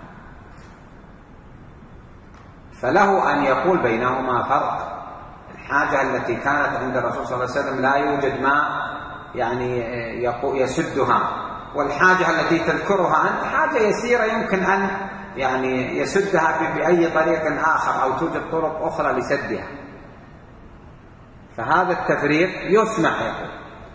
فله أن يقول بينهما فرق. الحاجة التي كانت عند الرسول صلى الله عليه وسلم لا يوجد ماء يعني يسدها، والحاجة التي تذكرها أنت حاجة يسيرة يمكن أن يعني يسدها بأي طريق آخر أو توجد طرق أخرى لسدها، فهذا التفريق يسمح يقول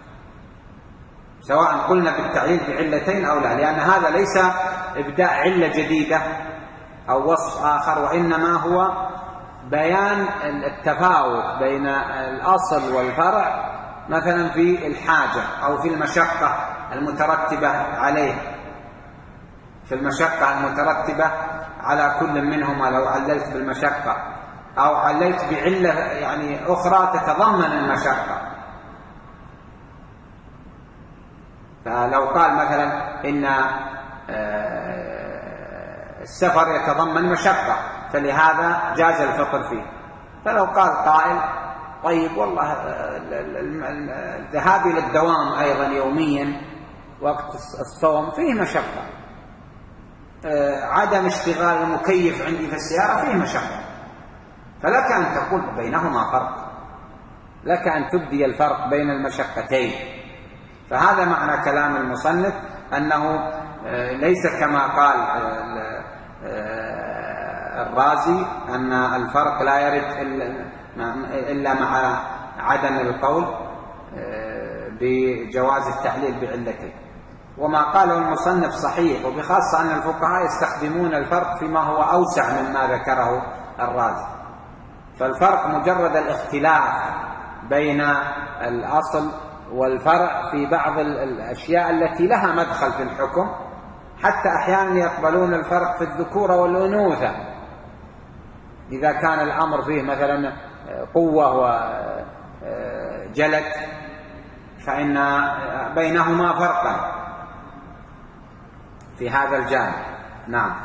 سواء قلنا بالتعليل بعلتين أو لا، لأن هذا ليس إبداء علة جديدة أو وصف آخر، وإنما هو بيان التفاوت بين الأصل والفرع مثلا في الحاجة أو في المشقة المترتبة عليه، في المشقة المترتبة على كل منهما لو عللت بالمشقة أو عللت بعلة يعني أخرى تتضمن المشقة. فلو قال مثلا إن السفر يتضمن مشقة فلهذا جاز الفطر فيه، فلو قال قائل طيب والله الذهاب إلى الدوام أيضا يوميا وقت الصوم فيه مشقة، عدم اشتغال المكيف عندي في السيارة فيه مشقة، فلك أن تقول بينهما فرق، لك أن تبدي الفرق بين المشقتين. فهذا معنى كلام المصنف أنه ليس كما قال الرازي أن الفرق لا يرد إلا مع عدم القول بجواز التعليل بعلته. وما قاله المصنف صحيح، وبخاصة أن الفقهاء يستخدمون الفرق فيما هو أوسع مما ذكره الرازي، فالفرق مجرد الاختلاف بين الأصل والفرع في بعض الأشياء التي لها مدخل في الحكم، حتى أحيانا يقبلون الفرق في الذكورة والأنوثة إذا كان الأمر فيه مثلا قوة وجلد فإن بينهما فرقا في هذا الجانب. نعم.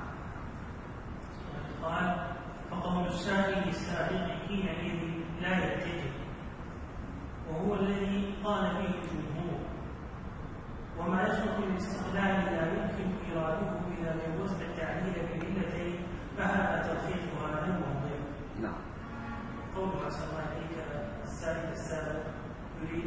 قال فقول السائل السابق حينئذ لا يتجه، وهو الذي قال به الجمهور، وما يصلح للاستقلال لا يمكن إراده إذا جوزت التعليل بعلتين فهذا تلخيصها له وضيع. نعم. قول حسن الله عليك السائل السابق يريد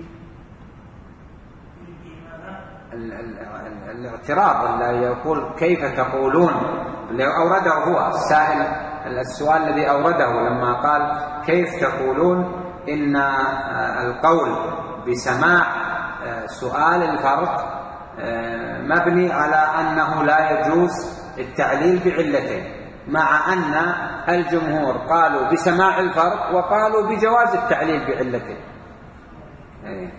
يريد ماذا؟ الاعتراض اللي يقول كيف تقولون اللي أورده هو السائل، السؤال الذي أورده لما قال كيف تقولون إن القول بسماع سؤال الفرق مبني على أنه لا يجوز التعليل بعلتين، مع أن الجمهور قالوا بسماع الفرق وقالوا بجواز التعليل بعلتين. قال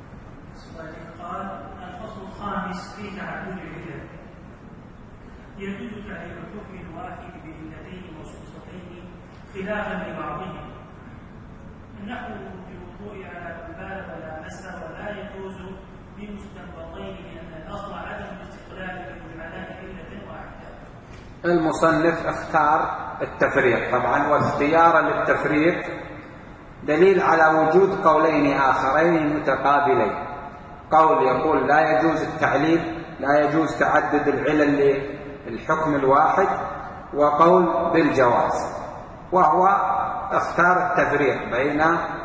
الفصل الخامس في تعدد العلل، يجوز تعليل الحكم الواحد بعلتين مخصوصتين خلافا لبعضهم، نحو بالوضوء على من بالغ لا مس، ولا يجوز بمستنبطين لأن الأصل عدم الاستقلال بمعنى علة واحدة. المصنف اختار التفريق طبعا، واختيار للتفريق دليل على وجود قولين آخرين متقابلين، قول يقول لا يجوز التعليل، لا يجوز تعدد العلل للحكم الواحد، وقول بالجواز، وهو اختار التفريق بين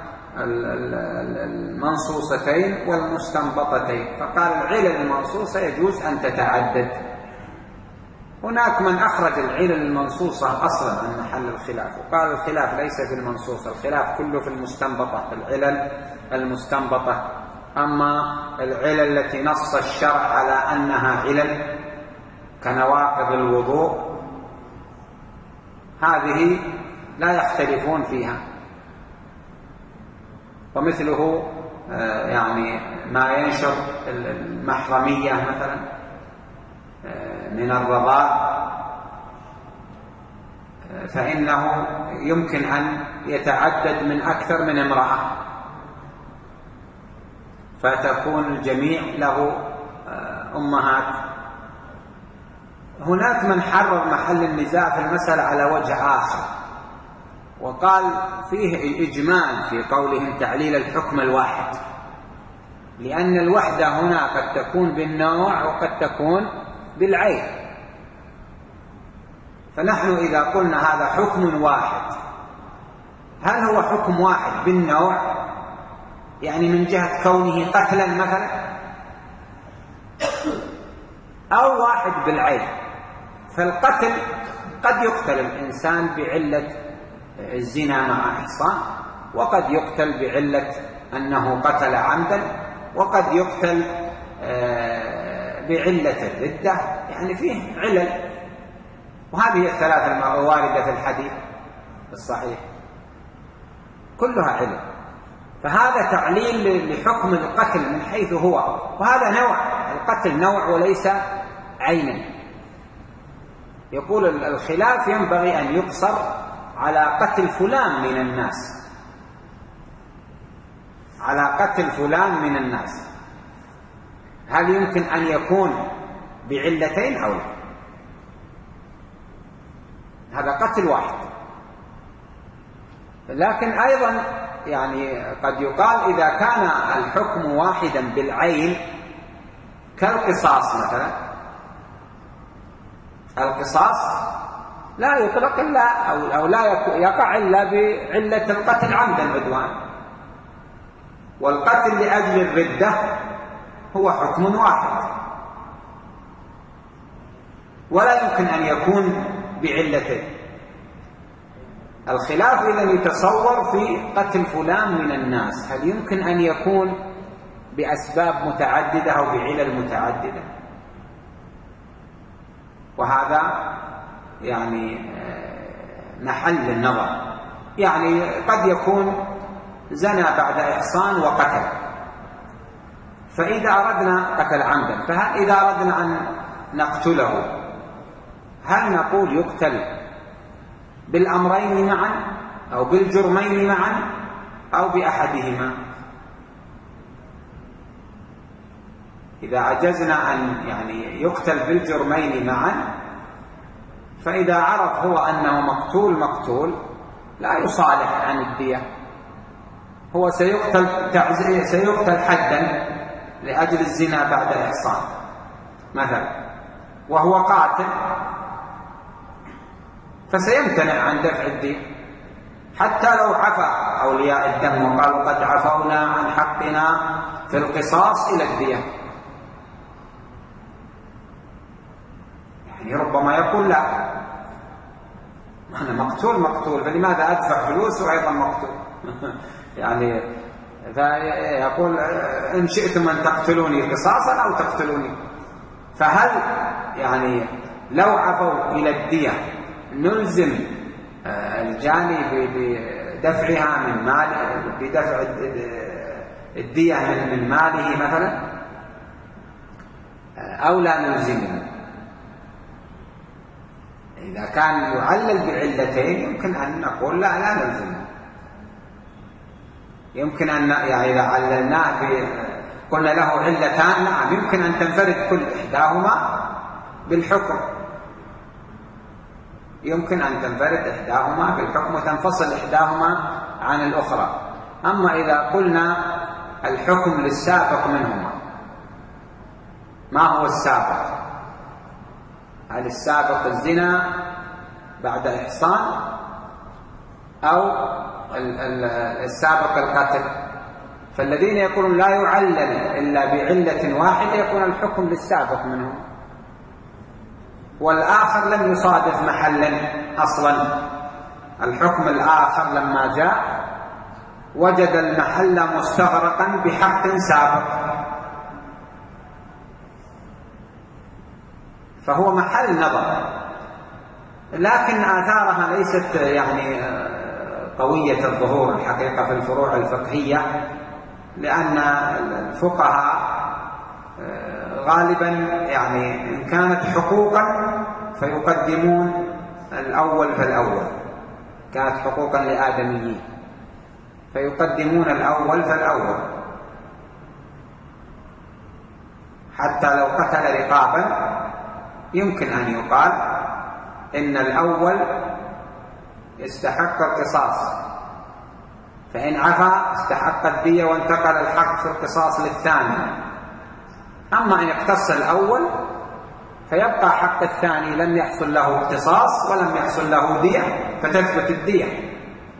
المنصوصتين والمستنبطتين، فقال العلل المنصوصة يجوز أن تتعدد. هناك من أخرج العلل المنصوصة أصلا عن محل الخلاف، وقال الخلاف ليس في المنصوصة، الخلاف كله في المستنبطة، في العلل المستنبطة. أما العلل التي نص الشرع على أنها علل كنواقض الوضوء هذه لا يختلفون فيها، ومثله يعني ما ينشر المحرمية مثلا من الرضاع، فإنه يمكن أن يتعدد من أكثر من امرأة، فتكون الجميع له أمهات. هناك من حرر محل النزاع في المسألة على وجه آخر، وقال فيه إجمال في قولهم تعليل الحكم الواحد، لأن الوحدة هنا قد تكون بالنوع وقد تكون بالعين. فنحن إذا قلنا هذا حكم واحد، هل هو حكم واحد بالنوع، يعني من جهة كونه قتلا مثلا، أو واحد بالعين؟ فالقتل قد يقتل الإنسان بعلة الزنا مع إحصان، وقد يقتل بعلة أنه قتل عمدا، وقد يقتل بعلة الردة، يعني فيه علل، وهذه الثلاث الواردة في الحديث الصحيح كلها علل. فهذا تعليل لحكم القتل من حيث هو، وهذا نوع، القتل نوع وليس عينا. يقول الخلاف ينبغي أن يقصر على قتل فلان من الناس، على قتل فلان من الناس، هل يمكن أن يكون بعلتين أو لا؟ هذا قتل واحد. لكن أيضا يعني قد يقال إذا كان الحكم واحدا بالعين كالقصاص مثلا، القصاص لا يطلق إلا أو, أو لا يقع إلا بعلة القتل عمدا عدوان، والقتل لأجل الردة هو حكم واحد، ولا يمكن أن يكون بعلتين. الخلاف إذن يتصور في قتل فلان من الناس، هل يمكن أن يكون بأسباب متعددة أو بعلل متعددة؟ وهذا يعني محل النظر. يعني قد يكون زنى بعد إحصان وقتل، فإذا أردنا قتل عمدا، فإذا أردنا أن نقتله هل نقول يقتل بالأمرين معا أو بالجرمين معا أو بأحدهما؟ إذا عجزنا أن يعني يقتل بالجرمين معا، فإذا عرف هو أنه مقتول مقتول لا يصالح عن الدية، هو سيقتل سيقتل حدا لأجل الزنا بعد إحصان مثلا، وهو قاتل، فسيمتنع عن دفع الدية حتى لو عفى أولياء الدم وقالوا قد عفونا عن حقنا في القصاص إلى الدية. يعني ربما يقول لا، أنا مقتول مقتول فلماذا أدفع فلوس وأيضا مقتول؟ يعني فيقول إن شئتم أن تقتلوني قصاصا أو تقتلوني. فهل يعني لو عفوا إلى الدية نلزم الجاني بدفعها من ماله، بدفع الدية من ماله مثلا، أو لا نلزمه؟ إذا كان يعلل بعلتين يمكن أن نقول لا لا نلزمه. يمكن أن يعني إذا عللناه قلنا له علتان، نعم يمكن أن تنفرد كل إحداهما بالحكم، يمكن أن تنفرد إحداهما بالحكم وتنفصل إحداهما عن الأخرى. أما إذا قلنا الحكم للسابق منهما ما هو السابق؟ هل السابق الزنا بعد إحصان أو السابق القتل؟ فالذين يقولون لا يعلل إلا بعلة واحدة يكون الحكم للسابق منهم، والآخر لم يصادف محلا أصلا. الحكم الآخر لما جاء وجد المحل مستغرقا بحق سابق، فهو محل نظر، لكن آثارها ليست يعني قوية الظهور الحقيقة في الفروع الفقهية، لأن الفقهاء غالبا يعني إن كانت حقوقا فيقدمون الأول فالأول، كانت حقوقا لآدميين فيقدمون الأول فالأول، حتى لو قتل رقابا يمكن أن يقال إن الأول يستحق القصاص، فإن عفا استحق الدية وانتقل الحق في القصاص للثاني. أما إن اقتص الأول فيبقى حق الثاني لم يحصل له اقتصاص ولم يحصل له دية فتثبت الدية.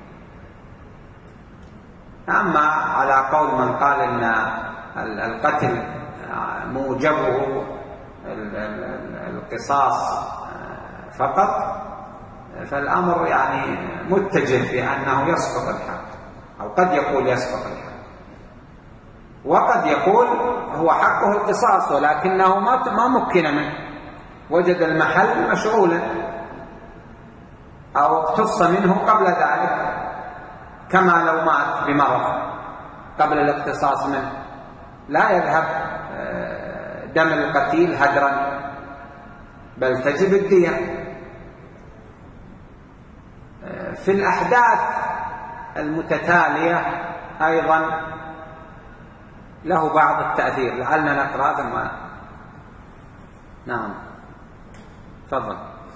أما على قول من قال إن القتل موجبه القصاص فقط، فالأمر يعني متجه في أنه يسقط الحق، أو قد يقول يسقط الحق، وقد يقول هو حقه القصاص ولكنه ما مكن منه، وجد المحل مشغولا أو اقتص منه قبل ذلك، كما لو مات بمرض قبل الاقتصاص منه لا يذهب دم القتيل هدرا بل تجب الدية. في الأحداث المتتالية أيضا له بعض التأثير، لعلنا نقرأ ثم نعم تفضل.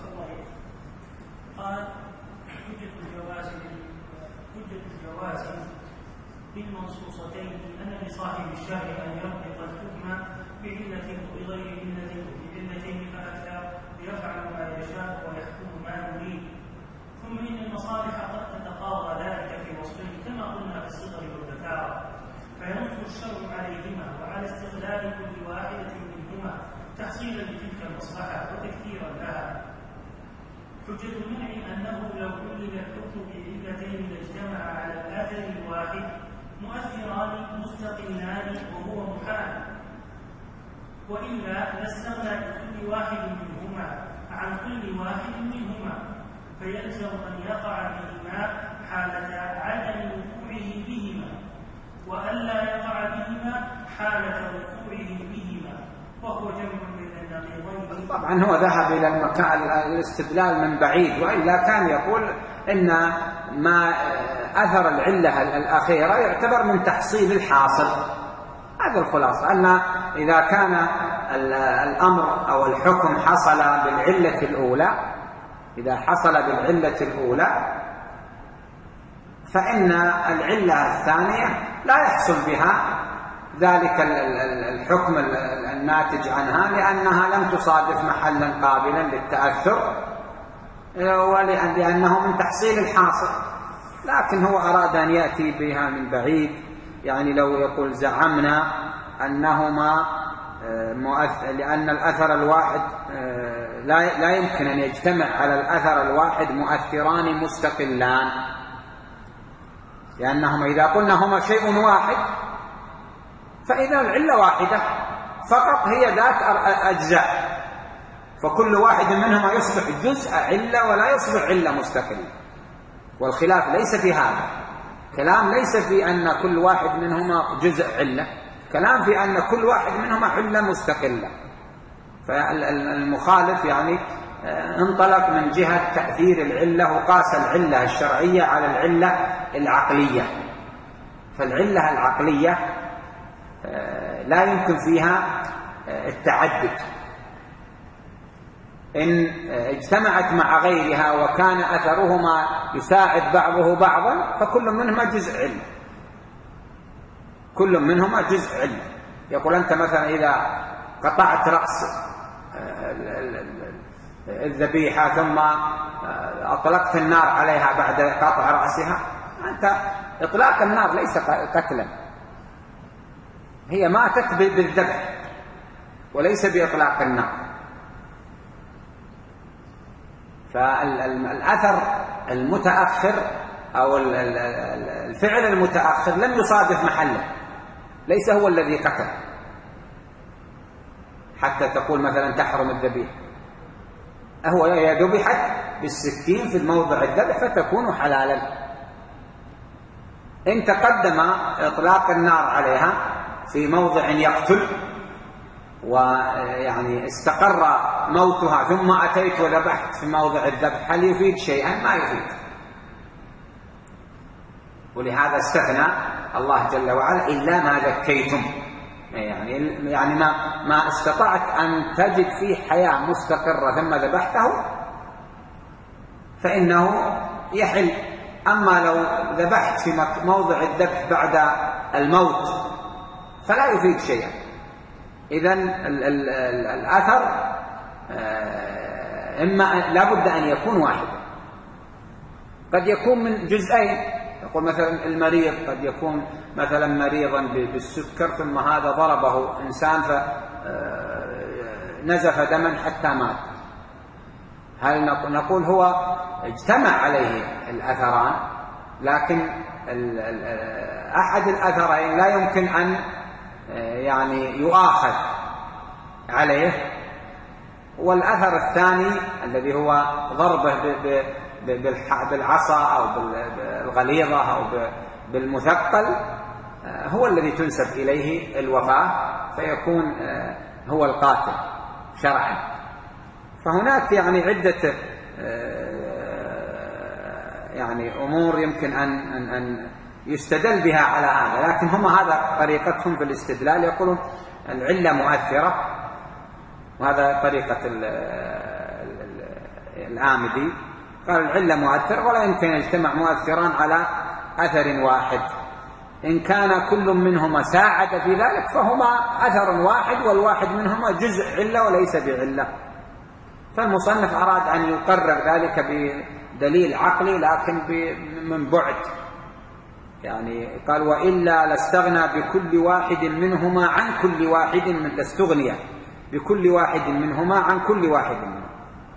قال حجة الجواز حجة الجواز بالمنصوصتين أن لصاحب الشرع أن يربط الحكم بعلة بغير علة بعلتين فأكثر يفعل ما يشاء ويحكم ما يريد. ثم إن المصالح قد تتقاضى ذلك في وصفين كما قلنا في الصغر والذكاء، فينص الشرع عليهما وعلى استغلال كل واحدة منهما تحصيلا لتلك المصلحة وتكثيرا لها. حجة المنع أنه لو علل الحكم بعلتين لاجتمع على الآثر الواحد مؤثران مستقلان وهو محال، وإلا لاستغنى بكل واحد منهما عن كل واحد منهما، فيلزم أن يقع بهما حالة عدم وقوعه بهما، وألا يقع بهما حالة وقوعه بهما، وهو جمع بين النقيضين. طبعا هو ذهب إلى المكان الاستدلال من بعيد، وإلا كان يقول إن ما أثر العلة الأخيرة يعتبر من تحصيل الحاصل. هذا الخلاصة، أن إذا كان الأمر أو الحكم حصل بالعلة الأولى، إذا حصل بالعلة الأولى فإن العلة الثانية لا يحصل بها ذلك الحكم الناتج عنها، لأنها لم تصادف محلا قابلا للتأثر ولأنه من تحصيل الحاصل. لكن هو أراد أن يأتي بها من بعيد، يعني لو يقول زعمنا أنهما مؤثر، لأن الأثر الواحد لا يمكن أن يجتمع على الأثر الواحد مؤثران مستقلان، لأنهما إذا قلنا هما شيء واحد فإذا العلة واحدة فقط هي ذات أجزاء، فكل واحد منهما يصبح جزء علة ولا يصبح علة مستقلة. والخلاف ليس في هذا، كلام ليس في أن كل واحد منهما جزء علة، كلام في أن كل واحد منهما علة مستقلة. فالمخالف يعني انطلق من جهة تأثير العلة وقاس العلة الشرعية على العلة العقلية، فالعلة العقلية لا يمكن فيها التعدد، إن اجتمعت مع غيرها وكان أثرهما يساعد بعضه بعضا فكل منهما جزء علة، كل منهما جزء علة. يقول أنت مثلا إذا قطعت رأس الذبيحة ثم أطلقت النار عليها بعد قطع رأسها، أنت إطلاق النار ليس قتلا، هي ماتت بالذبح وليس بإطلاق النار. فالأثر المتأخر أو الفعل المتأخر لم يصادف محله، ليس هو الذي قتل حتى تقول مثلا تحرم الذبيحة، هو ذبحت بالسكين في الموضع الذبح فتكون حلالا. إن تقدم إطلاق النار عليها في موضع يقتل ويعني استقر موتها ثم أتيت وذبحت في موضع الذبح، هل يفيد شيئا؟ ما يفيد. ولهذا استثنى الله جل وعلا إلا ما ذكيتم، يعني يعني ما ما استطعت أن تجد فيه حياة مستقرة ثم ذبحته فإنه يحل. أما لو ذبحت في موضع الذبح بعد الموت فلا يفيد شيئا. إذن الأثر إما لابد أن يكون واحدا، قد يكون من جزئين، يقول مثلا المريض قد يكون مثلا مريضا بالسكر ثم هذا ضربه إنسان فنزف دما حتى مات، هل نقول هو اجتمع عليه الأثران لكن أحد الأثرين لا يمكن أن يعني يؤاخذ عليه، والأثر الثاني الذي هو ضربه بالعصا أو بالغليظة أو بالمثقل هو الذي تنسب إليه الوفاة فيكون هو القاتل شرعا. فهناك يعني عدة يعني أمور يمكن أن, أن, أن يستدل بها على هذا، لكن هم هذا طريقتهم في الاستدلال، يقولون العلة مؤثرة، وهذا طريقة الآمدي، قال العلة مؤثرة ولا يمكن أن يجتمع مؤثران على أثر واحد، إن كان كل منهما ساعد في ذلك فهما أثر واحد والواحد منهما جزء علة وليس بعلة. فالمصنف أراد أن يقرر ذلك بدليل عقلي لكن من بعد، يعني قال وإلا لاستغنى بكل واحد منهما عن كل واحد من لاستغني بكل واحد منهما عن كل واحد منهما.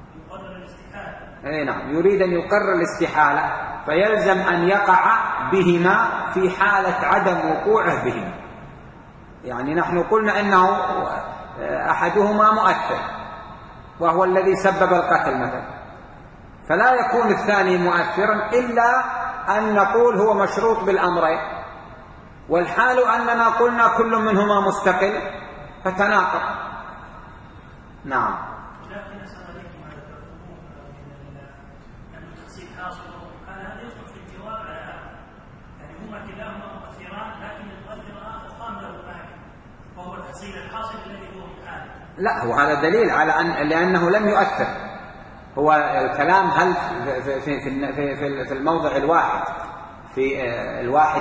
أي نعم، يريد أن يقرر الاستحالة فيلزم أن يقع بهما في حالة عدم وقوعه بهما. يعني نحن قلنا إنه أحدهما مؤثر وهو الذي سبب القتل مثلا، فلا يكون الثاني مؤثرا إلا أن نقول هو مشروط بالأمرين، والحال أننا قلنا كل منهما مستقل فتناقض. نعم. لكن أسأل عليكم هذا التفهيم أن التحصيل حاصل، قال هذا يدخل في الجواب على هذا، يعني هما كلاهما مؤثران لكن المؤثر الآخر قام له فاعل وهو التحصيل الحاصل الذي هو محال. لا، هو هذا دليل على أن لأنه لم يؤثر. هو الكلام هل في في في في الموضع الواحد، في الواحد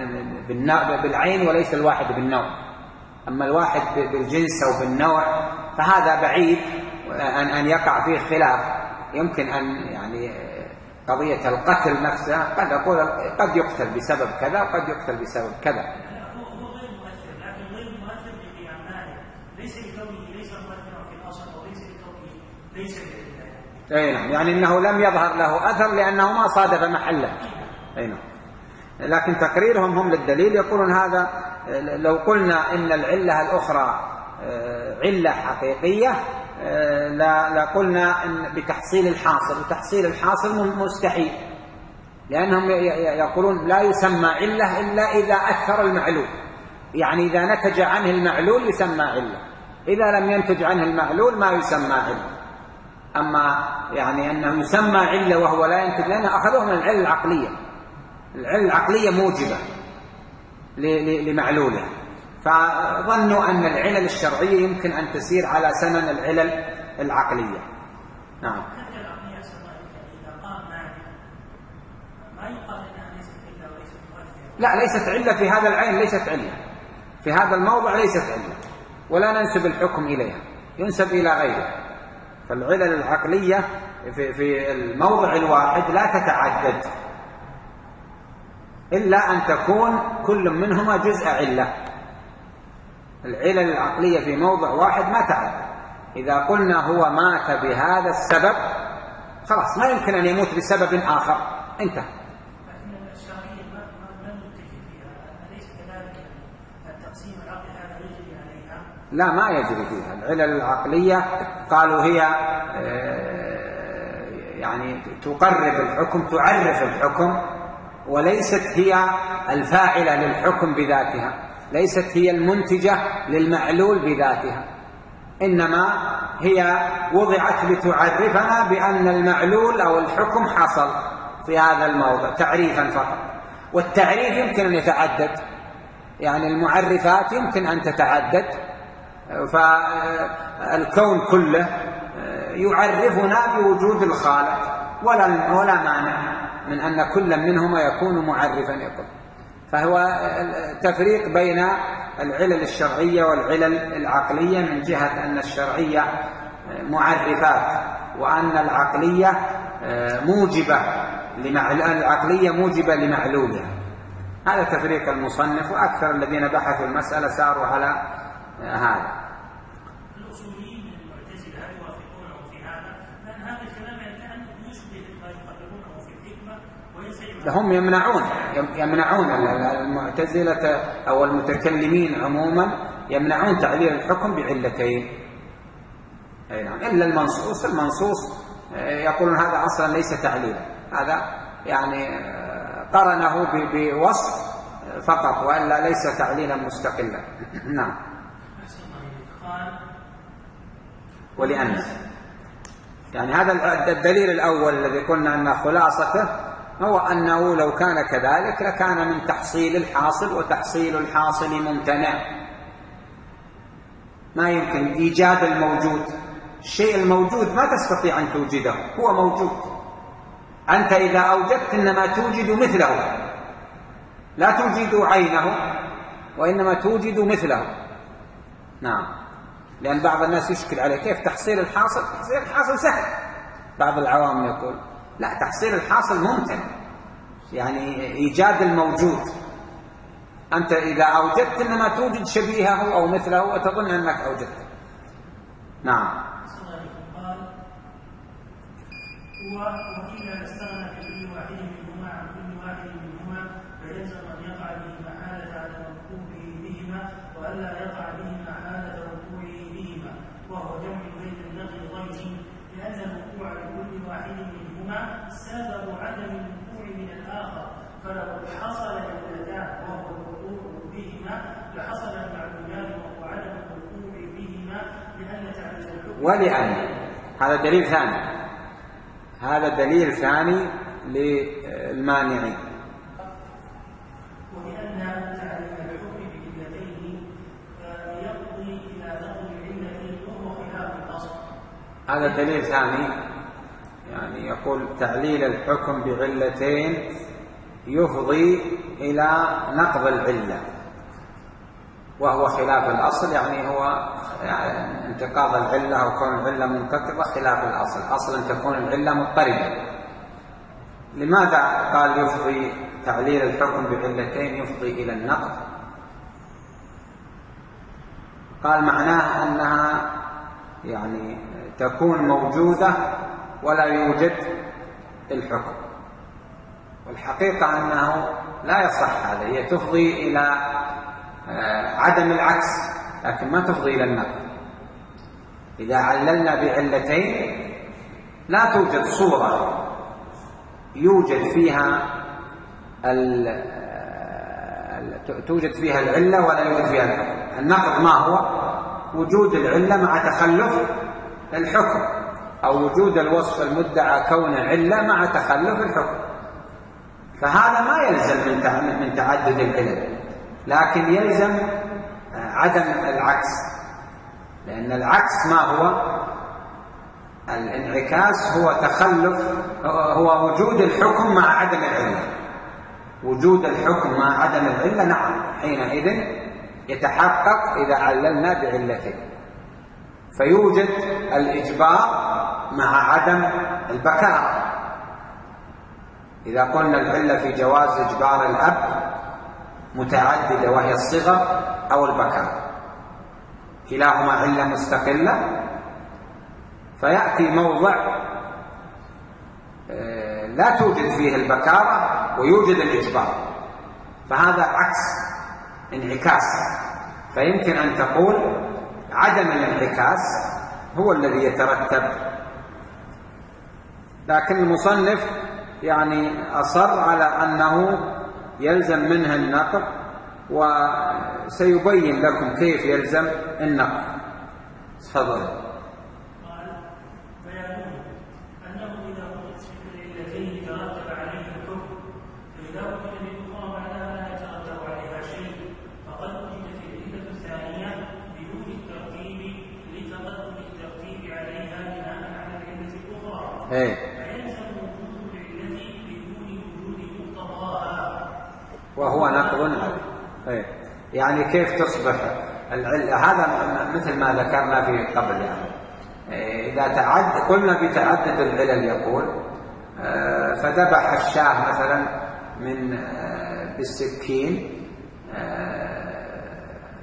بالعين وليس الواحد بالنوع. أما الواحد بالجنس أو بالنوع فهذا بعيد أن أن يقع فيه خلاف. يمكن أن يعني قضية القتل نفسها قد أقول قد يقتل بسبب كذا وقد يقتل بسبب كذا. هو غير مؤثر، لكن غير مؤثر بأعماله، ليس لكونه ليس مؤثرا في الأصل أو ليس لكونه ليس لله. أي نعم، يعني أنه لم يظهر له أثر لأنه ما صادف محله. أي نعم. لكن تقريرهم هم للدليل يقولون هذا لو قلنا إن العلة الأخرى علة حقيقية لا قلنا إن بتحصيل الحاصل، وتحصيل الحاصل مستحيل، لأنهم يقولون لا يسمى علة إلا إذا أثر المعلول، يعني إذا نتج عنه المعلول يسمى علة، إذا لم ينتج عنه المعلول ما يسمى علة. أما يعني أنه يسمى علة وهو لا ينتج، لأنه أخذوه من العلة العقلية، العلة العقلية موجبة لمعلولها، فظنوا أن العلل الشرعية يمكن أن تسير على سنن العلل العقلية. نعم. لا، ليست علة في هذا العين، ليست علة في هذا الموضع، ليست علة، ولا ننسب الحكم إليها، ينسب إلى غيره. فالعلل العقلية في في الموضع الواحد لا تتعدد إلا أن تكون كل منهما جزء علة. العلل العقلية في موضع واحد ما تعدد. إذا قلنا هو مات بهذا السبب خلاص ما يمكن أن يموت بسبب آخر، انتهى. لكن الشرعية ما نتكي فيها، أليس كذلك التقسيم العقلي هذا يجري عليها؟ لا، ما يجري فيها. العلل العقلية قالوا هي يعني تقرب الحكم، تعرف الحكم، وليست هي الفاعلة للحكم بذاتها، ليست هي المنتجة للمعلول بذاتها، إنما هي وضعت لتعرفنا بأن المعلول أو الحكم حصل في هذا الموضع تعريفا فقط. والتعريف يمكن أن يتعدد، يعني المعرفات يمكن أن تتعدد، فالكون كله يعرفنا بوجود الخالق، ولا ولا مانع من أن كل منهما يكون معرفا يكون. فهو تفريق بين العلل الشرعية والعلل العقلية من جهة أن الشرعية معرفات وأن العقلية موجبة العقلية موجبة لمعلولها. هذا تفريق المصنف، وأكثر الذين بحثوا المسألة ساروا على هذا. الأصوليين من المعتزلة هل يوافقونه في هذا؟ لأن هذا الكلام كأنه يشبه ما يقررونه في الحكمة وينسجم. هم يمنعون يمنعون المعتزلة أو المتكلمين عموما يمنعون تعليل الحكم بعلتين، أي نعم، إلا المنصوص. المنصوص يقولون هذا أصلا ليس تعليلا، هذا يعني قرنه بوصف فقط، وإلا ليس تعليلا مستقلا. نعم. ولأن يعني هذا الدليل الأول الذي قلنا أن خلاصته هو أنه لو كان كذلك لكان من تحصيل الحاصل، وتحصيل الحاصل ممتنع. ما يمكن إيجاد الموجود. الشيء الموجود ما تستطيع أن توجده، هو موجود. أنت إذا أوجدت إنما توجد مثله، لا توجد عينه، وإنما توجد مثله. نعم. لأن بعض الناس يشكل عليه كيف تحصيل الحاصل. تحصيل الحاصل سهل، بعض العوام يقول لا، تحصيل الحاصل ممتنع، يعني إيجاد الموجود. أنت إذا أوجدت إنما توجد شبيهه أو مثله وتظن أنك أوجدته. نعم. وإلا استغنى كل واحد منهما عن كل واحد منهما فيلزم أن يقع بهما حالة على وقوعه بهما، وألا يقع بهما حالة وقوعه بهما، وهو جمع بين النقل ضيج، لأن الوقوع لكل واحد منهما سبب عدم الوقوع من الآخر، فلو حصل العلتان وهو الوقوع بهما لحصل المعلولان وهو عدم الوقوع بهما، لأن تعليل الحكم. ولأن هذا دليل ثاني، هذا دليل ثاني للمانعين. ولأن تعليل الحكم بعلتين يقضي إلى نقض العلة وهو خلاف الأصل. هذا دليل ثاني، يعني يقول تعليل الحكم بعلتين يفضي إلى نقض العلة وهو خلاف الأصل، يعني هو يعني انتقاض العلة أو كون العلة منتقضة خلاف الأصل. أصلا تكون العلة مضطردة. لماذا قال يفضي تعليل الحكم بعلتين يفضي إلى النقض؟ قال معناه أنها يعني تكون موجودة ولا يوجد الحكم، والحقيقة أنه لا يصح هذا. هي تفضي إلى عدم العكس، لكن ما تفضي إلى النقض. إذا عللنا بعلتين لا توجد صورة يوجد فيها توجد فيها العلة ولا يوجد فيها الحكم. النقض ما هو؟ وجود العلة مع تخلف الحكم، أو وجود الوصف المدعى كون علة مع تخلف الحكم. فهذا ما يلزم من تعدد العلل، لكن يلزم عدم العكس، لأن العكس ما هو؟ الانعكاس هو تخلف، هو وجود الحكم مع عدم العلة. وجود الحكم مع عدم العلة، نعم، حينئذ يتحقق إذا عللنا بعلتين. فيوجد الإجبار مع عدم البكارة. إذا قلنا العلة في جواز إجبار الأب متعددة وهي الصغر أو البكارة، كلاهما علة مستقلة، فيأتي موضع لا توجد فيه البكارة ويوجد الإجبار، فهذا عكس انعكاس. فيمكن أن تقول عدم الانعكاس هو الذي يترتب، لكن المصنف يعني أصر على أنه يلزم منه النقض، وسيبين لكم كيف يلزم النقض. تفضل. قال: فيقول أنه إذا وجدت في العلتين يترتب عليه الحكم، فإذا وجد الأخرى بعدها لا يترتب عليها شيء، فقد وجدت العلة الثانية بدون الترتيب لتقدم الترتيب عليها بناء على العلة الأخرى. إيه. وهو نقض عليه. إيه. يعني كيف تصبح العلة؟ هذا مثل ما ذكرنا في قبل. يعني إيه، إذا تعد قلنا بتعدد العلل، يقول آه فذبح الشاه مثلا من آه بالسكين، آه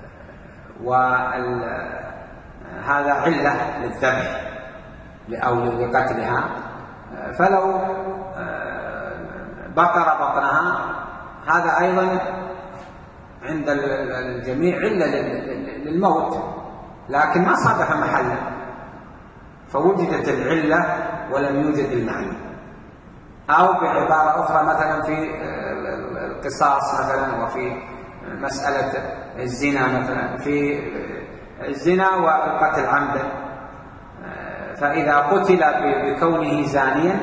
وهذا علة للذبح أو لقتلها، آه فلو آه بقر بطنها هذا أيضا عند الجميع علة للموت، لكن ما صادف محلا، فوجدت العلة ولم يوجد المعنى. أو بعبارة أخرى مثلا في القصاص مثلا، وفي مسألة الزنا مثلا، في الزنا والقتل عمدا، فإذا قتل بكونه زانيا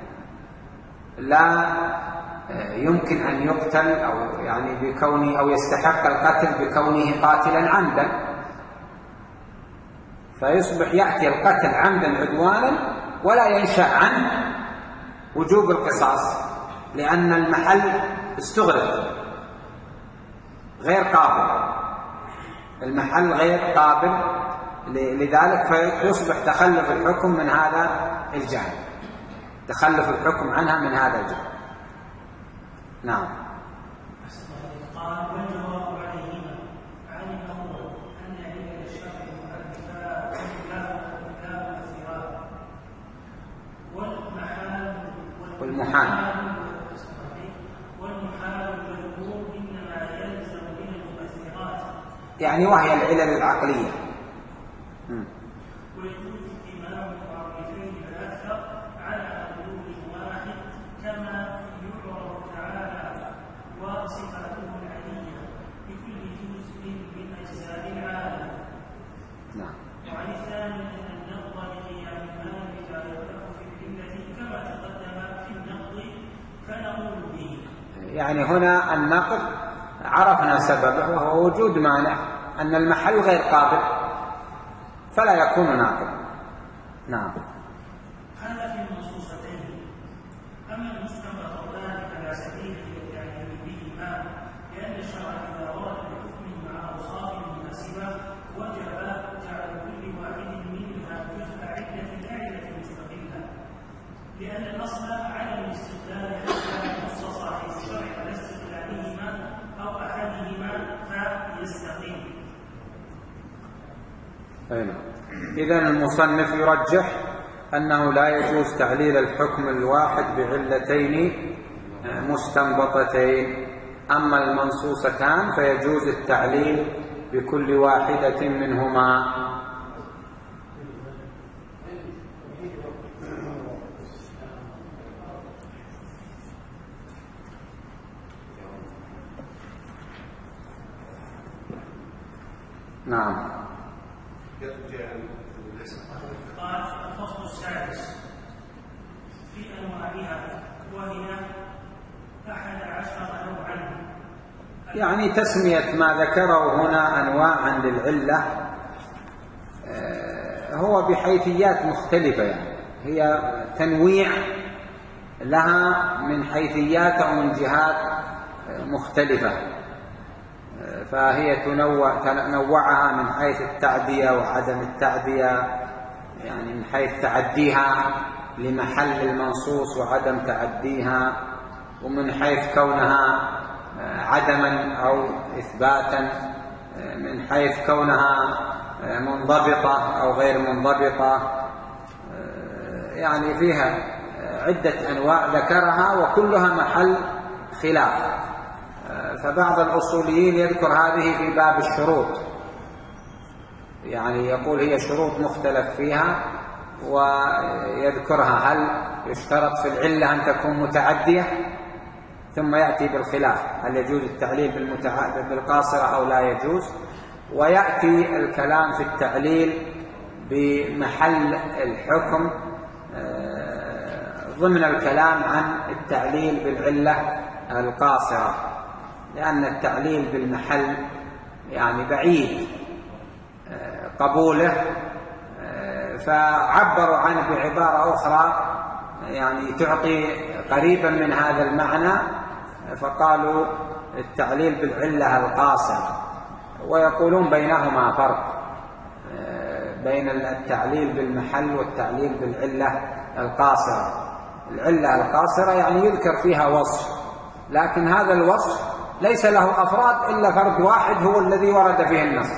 لا يمكن أن يقتل، أو يعني بكونه أو يستحق القتل بكونه قاتلا عمدا، فيصبح يأتي القتل عمدا عدوانا ولا ينشأ عنه وجوب القصاص، لأن المحل استغرق غير قابل، المحل غير قابل لذلك، فيصبح تخلف الحكم من هذا الجانب، تخلف الحكم عنها من هذا الجانب. نعم. قال: والجواب عليهما عن الأول أن علة الشرع المؤلفات لا مؤثرات، والمحال والمحال والمحال المذكور إنما يلزم من المؤثرات، يعني وهي العلل العقلية. ويجوز اتمام المعرفين الأكثر على مدلول واحد، كما يعرف تعالى وصفاته العلية بكل جزء من أجزاء العالم. نعم. وعن الثاني أن النقض لقيام المال لا يقع في العلة كما تقدم في النقض، فنقول به. يعني هنا النقض عرفنا سببه وهو وجود مانع، أن المحل غير قابل فلا يكون ناقض. نعم. هذا في النصوصتين. أما المستنبطان على سبيل التعليل بهما، لأن الشرع إذا ورد بحكم مع أوصاف مناسبة وجب جعل كل واحد منها جزء علة لا علة مستقلة، لأن الأصل عدم الاستقلال حتى ينص صاحب الشرع على استقلالهما أو أحدهما فيستقل. إذن المصنف يرجح أنه لا يجوز تعليل الحكم الواحد بعلتين مستنبطتين، أما المنصوصتان فيجوز التعليل بكل واحدة منهما. نعم. قال: الفصل السادس في أنواعها، وهي أحد عشر نوعا. يعني تسمية ما ذكره هنا أنواعا للعلة هو بحيثيات مختلفة، يعني هي تنويع لها من حيثيات أو من جهات مختلفة، فهي تنوع تنوعها من حيث التعدية وعدم التعدية، يعني من حيث تعديها لمحل المنصوص وعدم تعديها، ومن حيث كونها عدما أو إثباتا، من حيث كونها منضبطة أو غير منضبطة، يعني فيها عدة أنواع ذكرها وكلها محل خلاف. فبعض الأصوليين يذكر هذه في باب الشروط، يعني يقول هي شروط مختلف فيها ويذكرها، هل يشترط في العلة أن تكون متعدية؟ ثم يأتي بالخلاف، هل يجوز التعليل بالقاصرة أو لا يجوز؟ ويأتي الكلام في التعليل بمحل الحكم ضمن الكلام عن التعليل بالعلة القاصرة، لأن التعليل بالمحل يعني بعيد قبوله، فعبروا عنه بعبارة أخرى يعني تعطي قريبا من هذا المعنى، فقالوا التعليل بالعلة القاصرة. ويقولون بينهما فرق، بين التعليل بالمحل والتعليل بالعلة القاصرة. العلة القاصرة يعني يذكر فيها وصف، لكن هذا الوصف ليس له أفراد إلا فرد واحد هو الذي ورد فيه النص،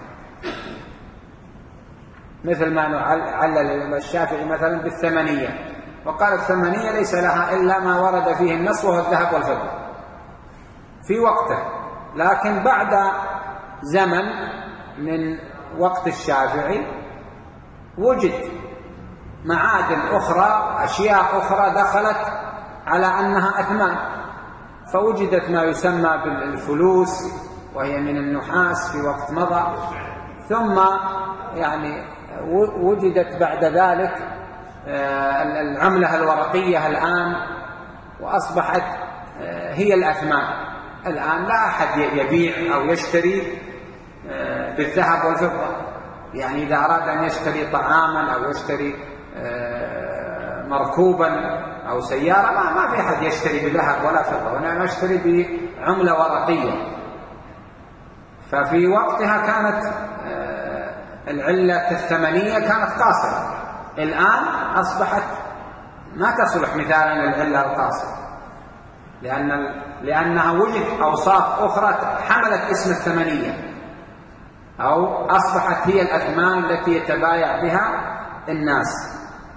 مثل ما علل الشافعي مثلا بالثمنية، وقال الثمنية ليس لها إلا ما ورد فيه النص وهو الذهب والفضة في وقته، لكن بعد زمن من وقت الشافعي وجد معادن أخرى، أشياء أخرى دخلت على أنها أثمان، فوجدت ما يسمى بالفلوس وهي من النحاس في وقت مضى، ثم يعني وجدت بعد ذلك العملة الورقية الآن، وأصبحت هي الأثمان. الآن لا أحد يبيع أو يشتري بالذهب والفضة، يعني إذا أراد أن يشتري طعاما أو يشتري مركوبا أو سيارة ما, ما في أحد يشتري بذهب ولا فضة، وإنما يشتري بعملة ورقية. ففي وقتها كانت العلة الثمنية كانت قاصرة، الآن أصبحت ما تصلح مثالا للعلة القاصرة، لأن لأنها وجد أوصاف أخرى حملت اسم الثمنية، أو أصبحت هي الأثمان التي يتبايع بها الناس.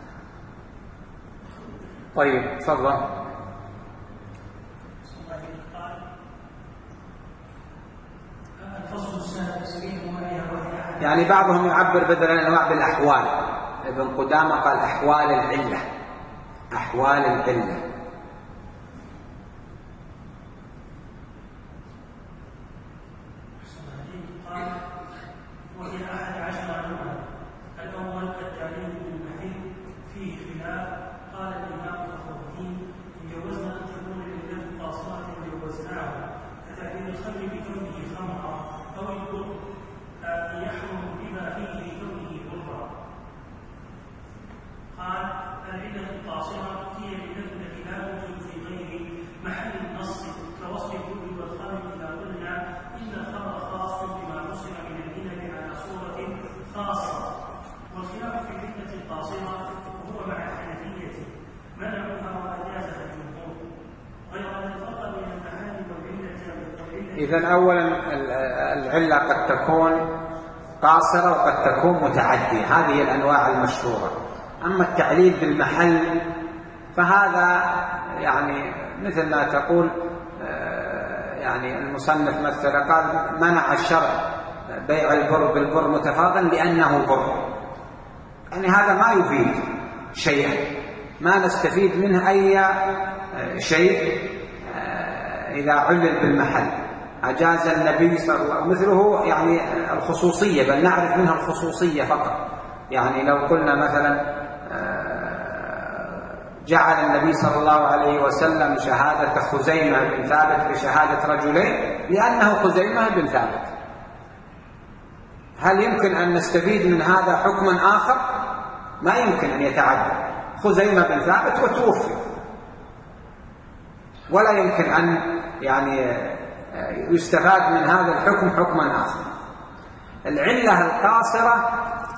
طيب تفضل. يعني بعضهم يعبر بدل الأنواع بالأحوال، ابن قدامة قال أحوال العلة، أحوال العلة. إذن أولا العلة قد تكون قاصرة وقد تكون متعدية، هذه الأنواع المشهورة. أما التعليل بالمحل فهذا يعني مثل ما تقول يعني المصنف مثلا قال منع الشرع بيع البر بالبر متفاضلا لأنه بر، يعني هذا ما يفيد شيئا، ما نستفيد منه أي شيء إذا علل بالمحل. أجاز النبي صلى الله عليه وسلم مثله يعني الخصوصية، بل نعرف منها الخصوصية فقط. يعني لو قلنا مثلا جعل النبي صلى الله عليه وسلم شهادة خزيمة بن ثابت بشهادة رجلين لأنه خزيمة بن ثابت، هل يمكن أن نستفيد من هذا حكما آخر؟ ما يمكن أن يتعدى. خزيمة بن ثابت وتوفي، ولا يمكن أن يعني يستفاد من هذا الحكم حكما آخر. العلة القاصرة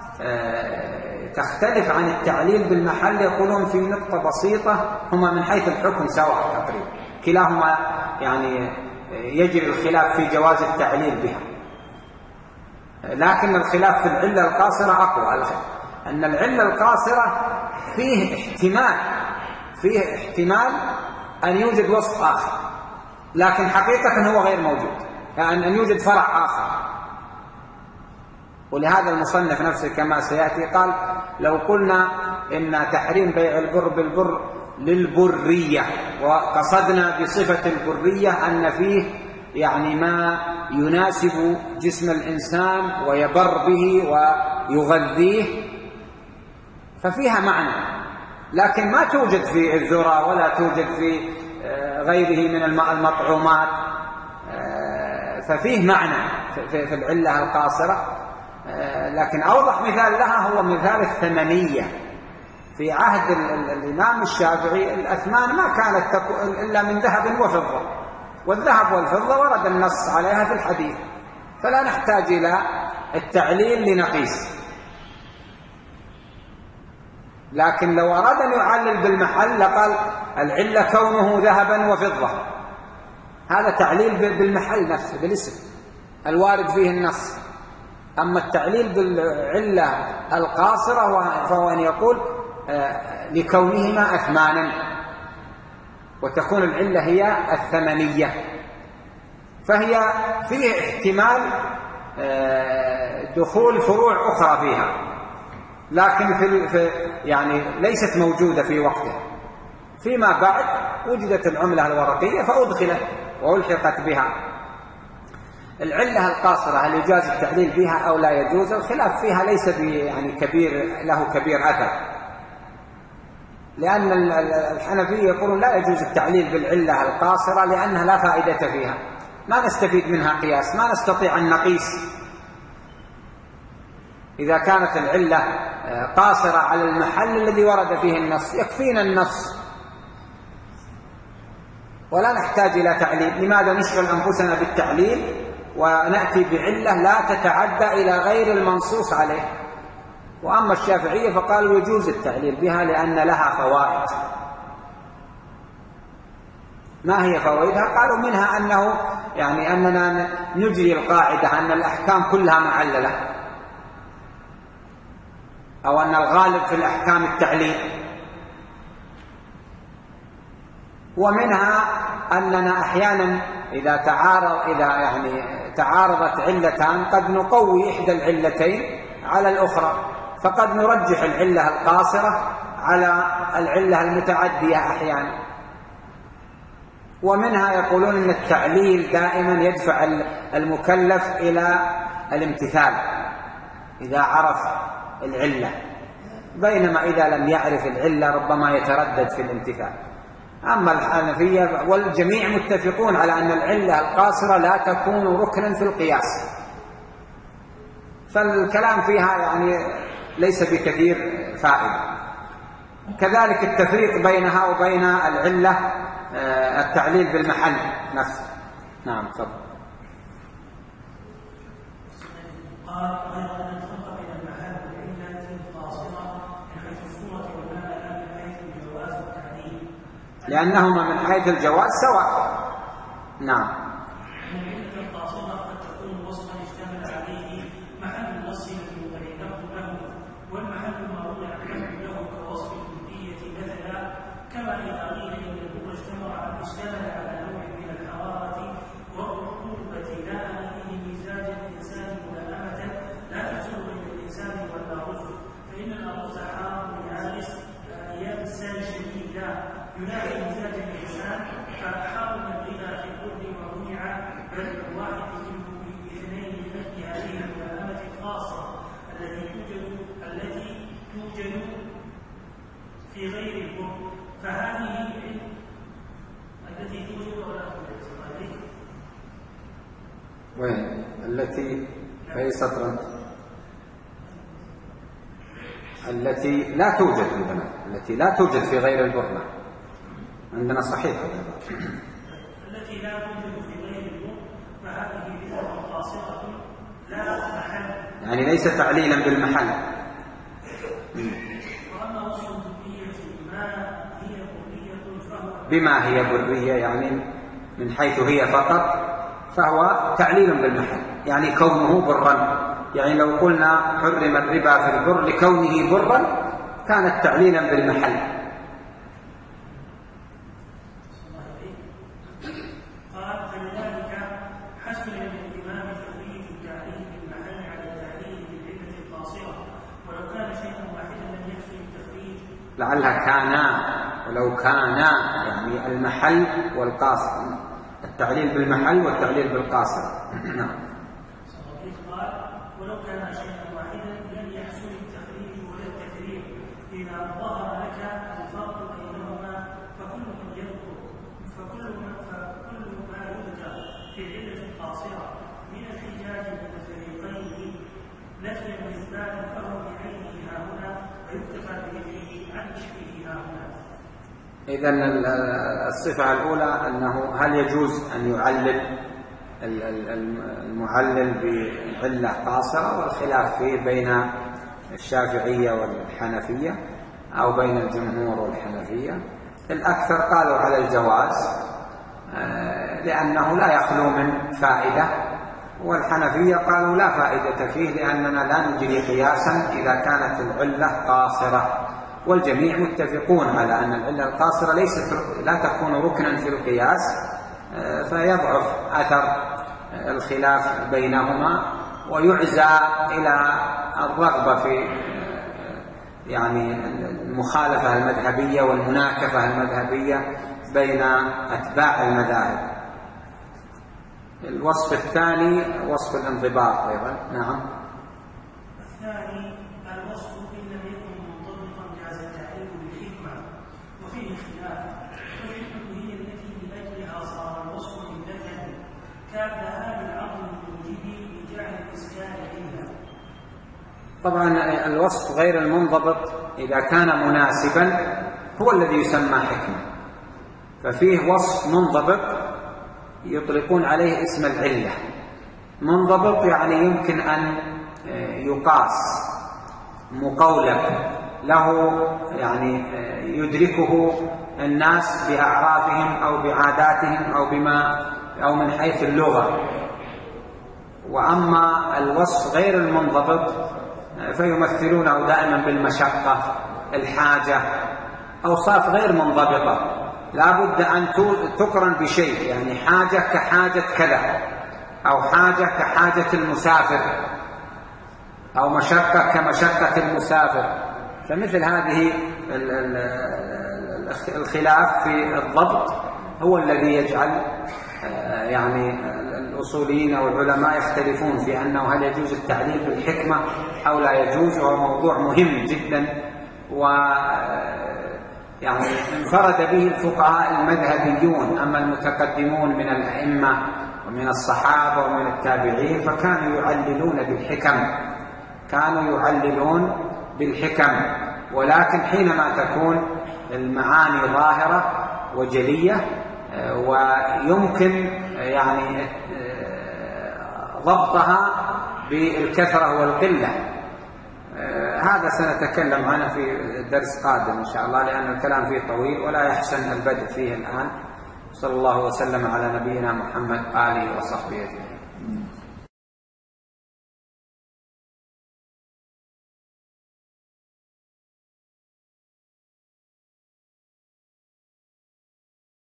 تختلف عن التعليل بالمحل، يقولون في نقطة بسيطة، هما من حيث الحكم سواء تقريبا، كلاهما يعني يجري الخلاف في جواز التعليل بها، لكن الخلاف في العلة القاصرة أقوى. أن العلة القاصرة فيه احتمال فيه احتمال أن يوجد وصف آخر، لكن حقيقة هو غير موجود، يعني أن يوجد فرع آخر. ولهذا المصنف نفسه كما سيأتي قال: لو قلنا إن تحريم بيع البر بالبر للبرية، وقصدنا بصفة البرية أن فيه يعني ما يناسب جسم الإنسان ويبر به ويغذيه، ففيها معنى، لكن ما توجد في الذرة ولا توجد في غيره من المطعومات، ففيه معنى في العلة القاصرة. لكن أوضح مثال لها هو مثال الثمنية. في عهد الإمام الشافعي الأثمان ما كانت إلا من ذهب وفضة، والذهب والفضة ورد النص عليها في الحديث، فلا نحتاج إلى التعليل لنقيس. لكن لو أراد أن يعلل بالمحل لقال العلة كونه ذهبا وفضة، هذا تعليل بالمحل نفسه بالاسم الوارد فيه النص. أما التعليل بالعلة القاصرة فهو أن يقول لكونهما أثمانا، وتكون العلة هي الثمنية، فهي فيه احتمال دخول فروع أخرى فيها، لكن في يعني ليست موجودة في وقتها. فيما بعد وجدت العملة الورقية فأدخلت وألحقت بها. العلة القاصرة هل يجاز التعليل بها أو لا يجوز؟ الخلاف فيها ليس يعني كبير له كبير أثر، لأن الحنفية يقولون لا يجوز التعليل بالعلة القاصرة لأنها لا فائدة فيها، ما نستفيد منها قياس، ما نستطيع أن نقيس. إذا كانت العلة قاصرة على المحل الذي ورد فيه النص يكفينا النص ولا نحتاج إلى تعليل. لماذا نشغل أنفسنا بالتعليل ونأتي بعلة لا تتعدى إلى غير المنصوص عليه؟ وأما الشافعية فقالوا يجوز التعليل بها لأن لها فوائد. ما هي فوائدها؟ قالوا منها أنه يعني أننا نجري القاعدة أن الأحكام كلها معللة، أو أن الغالب في الأحكام التعليل. ومنها أننا أحيانا إذا تعارض إذا يعني تعارضت علتان قد نقوي إحدى العلتين على الأخرى، فقد نرجح العلة القاصرة على العلة المتعدية أحيانا. ومنها يقولون أن التعليل دائما يدفع المكلف إلى الامتثال إذا عرف العلة، بينما إذا لم يعرف العلة ربما يتردد في الامتثال. أما الحنفية والجميع متفقون على أن العلة القاصرة لا تكون ركنا في القياس، فالكلام فيها يعني ليس بكثير فائدة. كذلك التفريق بينها وبين العلة التعليل بالمحل نفسه. نعم تفضل. قال غير أن الفرق بين المحل والعلة القاصرة من حيث الصورة والمعنى لا من حيث الجواز والتعليل، لأنهما من حيث الجواز سواء. نعم. العلة القاصرة قد تكون وصفا اشتمل عليه محل النص الذي يتعلق له، والمحل ما وضع له كوصف الكلية مثلا، كما إذا قيل إن الأمر اشتمل على نوع من الحرارة والرطوبة لا فيه مزاج الإنسان ملائمة لا تحصل بين الإنسان والأرز، فإن الأرز حار يابس يابسان شديدا ينافي مزاج الإنسان، فحار الغذاء في البر ومنع بل الواحد منه باثنين لنفي هذه الملائمة الخاصة التي توجد التي توجد في غير البر، فهذه التي توجد ولا توجد. وين التي في سطر التي لا توجد عندنا، التي لا توجد في غير البر عندنا صحيح. التي لا توجد في غير البر فهذه بدعة قاصرة لا محل، يعني ليس تعليلا بالمحل. وأما وصف الذرية بما هي برية فهو بما هي برية يعني من حيث هي فقط، فهو تعليل بالمحل، يعني كونه برا. يعني لو قلنا حرم الربا في البر لكونه برا كانت تعليلا بالمحل. قال فلذلك حسن للإمام تخريج التعليل بالمحل على التعليل بالعلة القاصرة، ولو كان شيئا واحدا لم يحسن التخريج. لعلها كانا، ولو كانا يعني المحل والقاصر، التعليل بالمحل والتعليل بالقاصر. نعم. قال ولو كان شيئا واحدا لم يحسن التخريج ولا التكرير، إذا ظهر لك الفرق بينهما فكل من يذكر فكل ما فكل ما يذكر في العلة القاصرة من الحجاج بين الفريقين نفيا واثباتا فهو بعينه ها هنا ويكتفى بذكره عن شبهه ها هنا. إذن الصفة الأولى أنه هل يجوز أن يعلل المعلل بعلة قاصرة، والخلاف فيه بين الشافعية والحنفية أو بين الجمهور والحنفية. الأكثر قالوا على الجواز لأنه لا يخلو من فائدة، والحنفية قالوا لا فائدة فيه لأننا لا نجري قياسا إذا كانت العلة قاصرة، والجميع متفقون على أن العلة القاصرة ليست لا تكون ركنا في القياس، فيضعف أثر الخلاف بينهما ويعزى إلى الرغبة في يعني المخالفة المذهبية والمناكفة المذهبية بين أتباع المذاهب. الوصف الثاني وصف الانضباط أيضا. نعم. الثاني الوصف إن لم يكن منطبقا جاز التعليل بالحكمة، وفيه خلاف، فالحكمة هي التي لأجلها صار الوصف علة كابها بالعقل الموجب لجعل الإسكان علة. طبعا الوصف غير المنضبط إذا كان مناسبا هو الذي يسمى حكمة، ففيه وصف منضبط يطلقون عليه اسم العلة. منضبط يعني يمكن أن يقاس، مقولب له، يعني يدركه الناس بأعرافهم أو بعاداتهم أو بما أو من حيث اللغة. وأما الوصف غير المنضبط فيمثلونه دائما بالمشقة، الحاجة، أوصاف غير منضبطة لا بد أن تقرن بشيء، يعني حاجة كحاجة كذا، أو حاجة كحاجة المسافر، أو مشقة كمشقة المسافر. فمثل هذه الخلاف في الضبط هو الذي يجعل يعني الأصوليين أو العلماء يختلفون في أنه هل يجوز التعليل بالحكمة أو لا يجوز، وهو موضوع مهم جدا، و يعني انفرد به الفقهاء المذهبيون. أما المتقدمون من الأئمة ومن الصحابة ومن التابعين فكانوا يعللون بالحكم، كانوا يعللون بالحكم، ولكن حينما تكون المعاني ظاهرة وجلية ويمكن يعني ضبطها بالكثرة والقلة، هذا سنتكلم عنه في درس قادم إن شاء الله، لأن الكلام فيه طويل ولا يحسن البدء فيه الآن. صلى الله وسلم على نبينا محمد آله وصحبه أجمعين.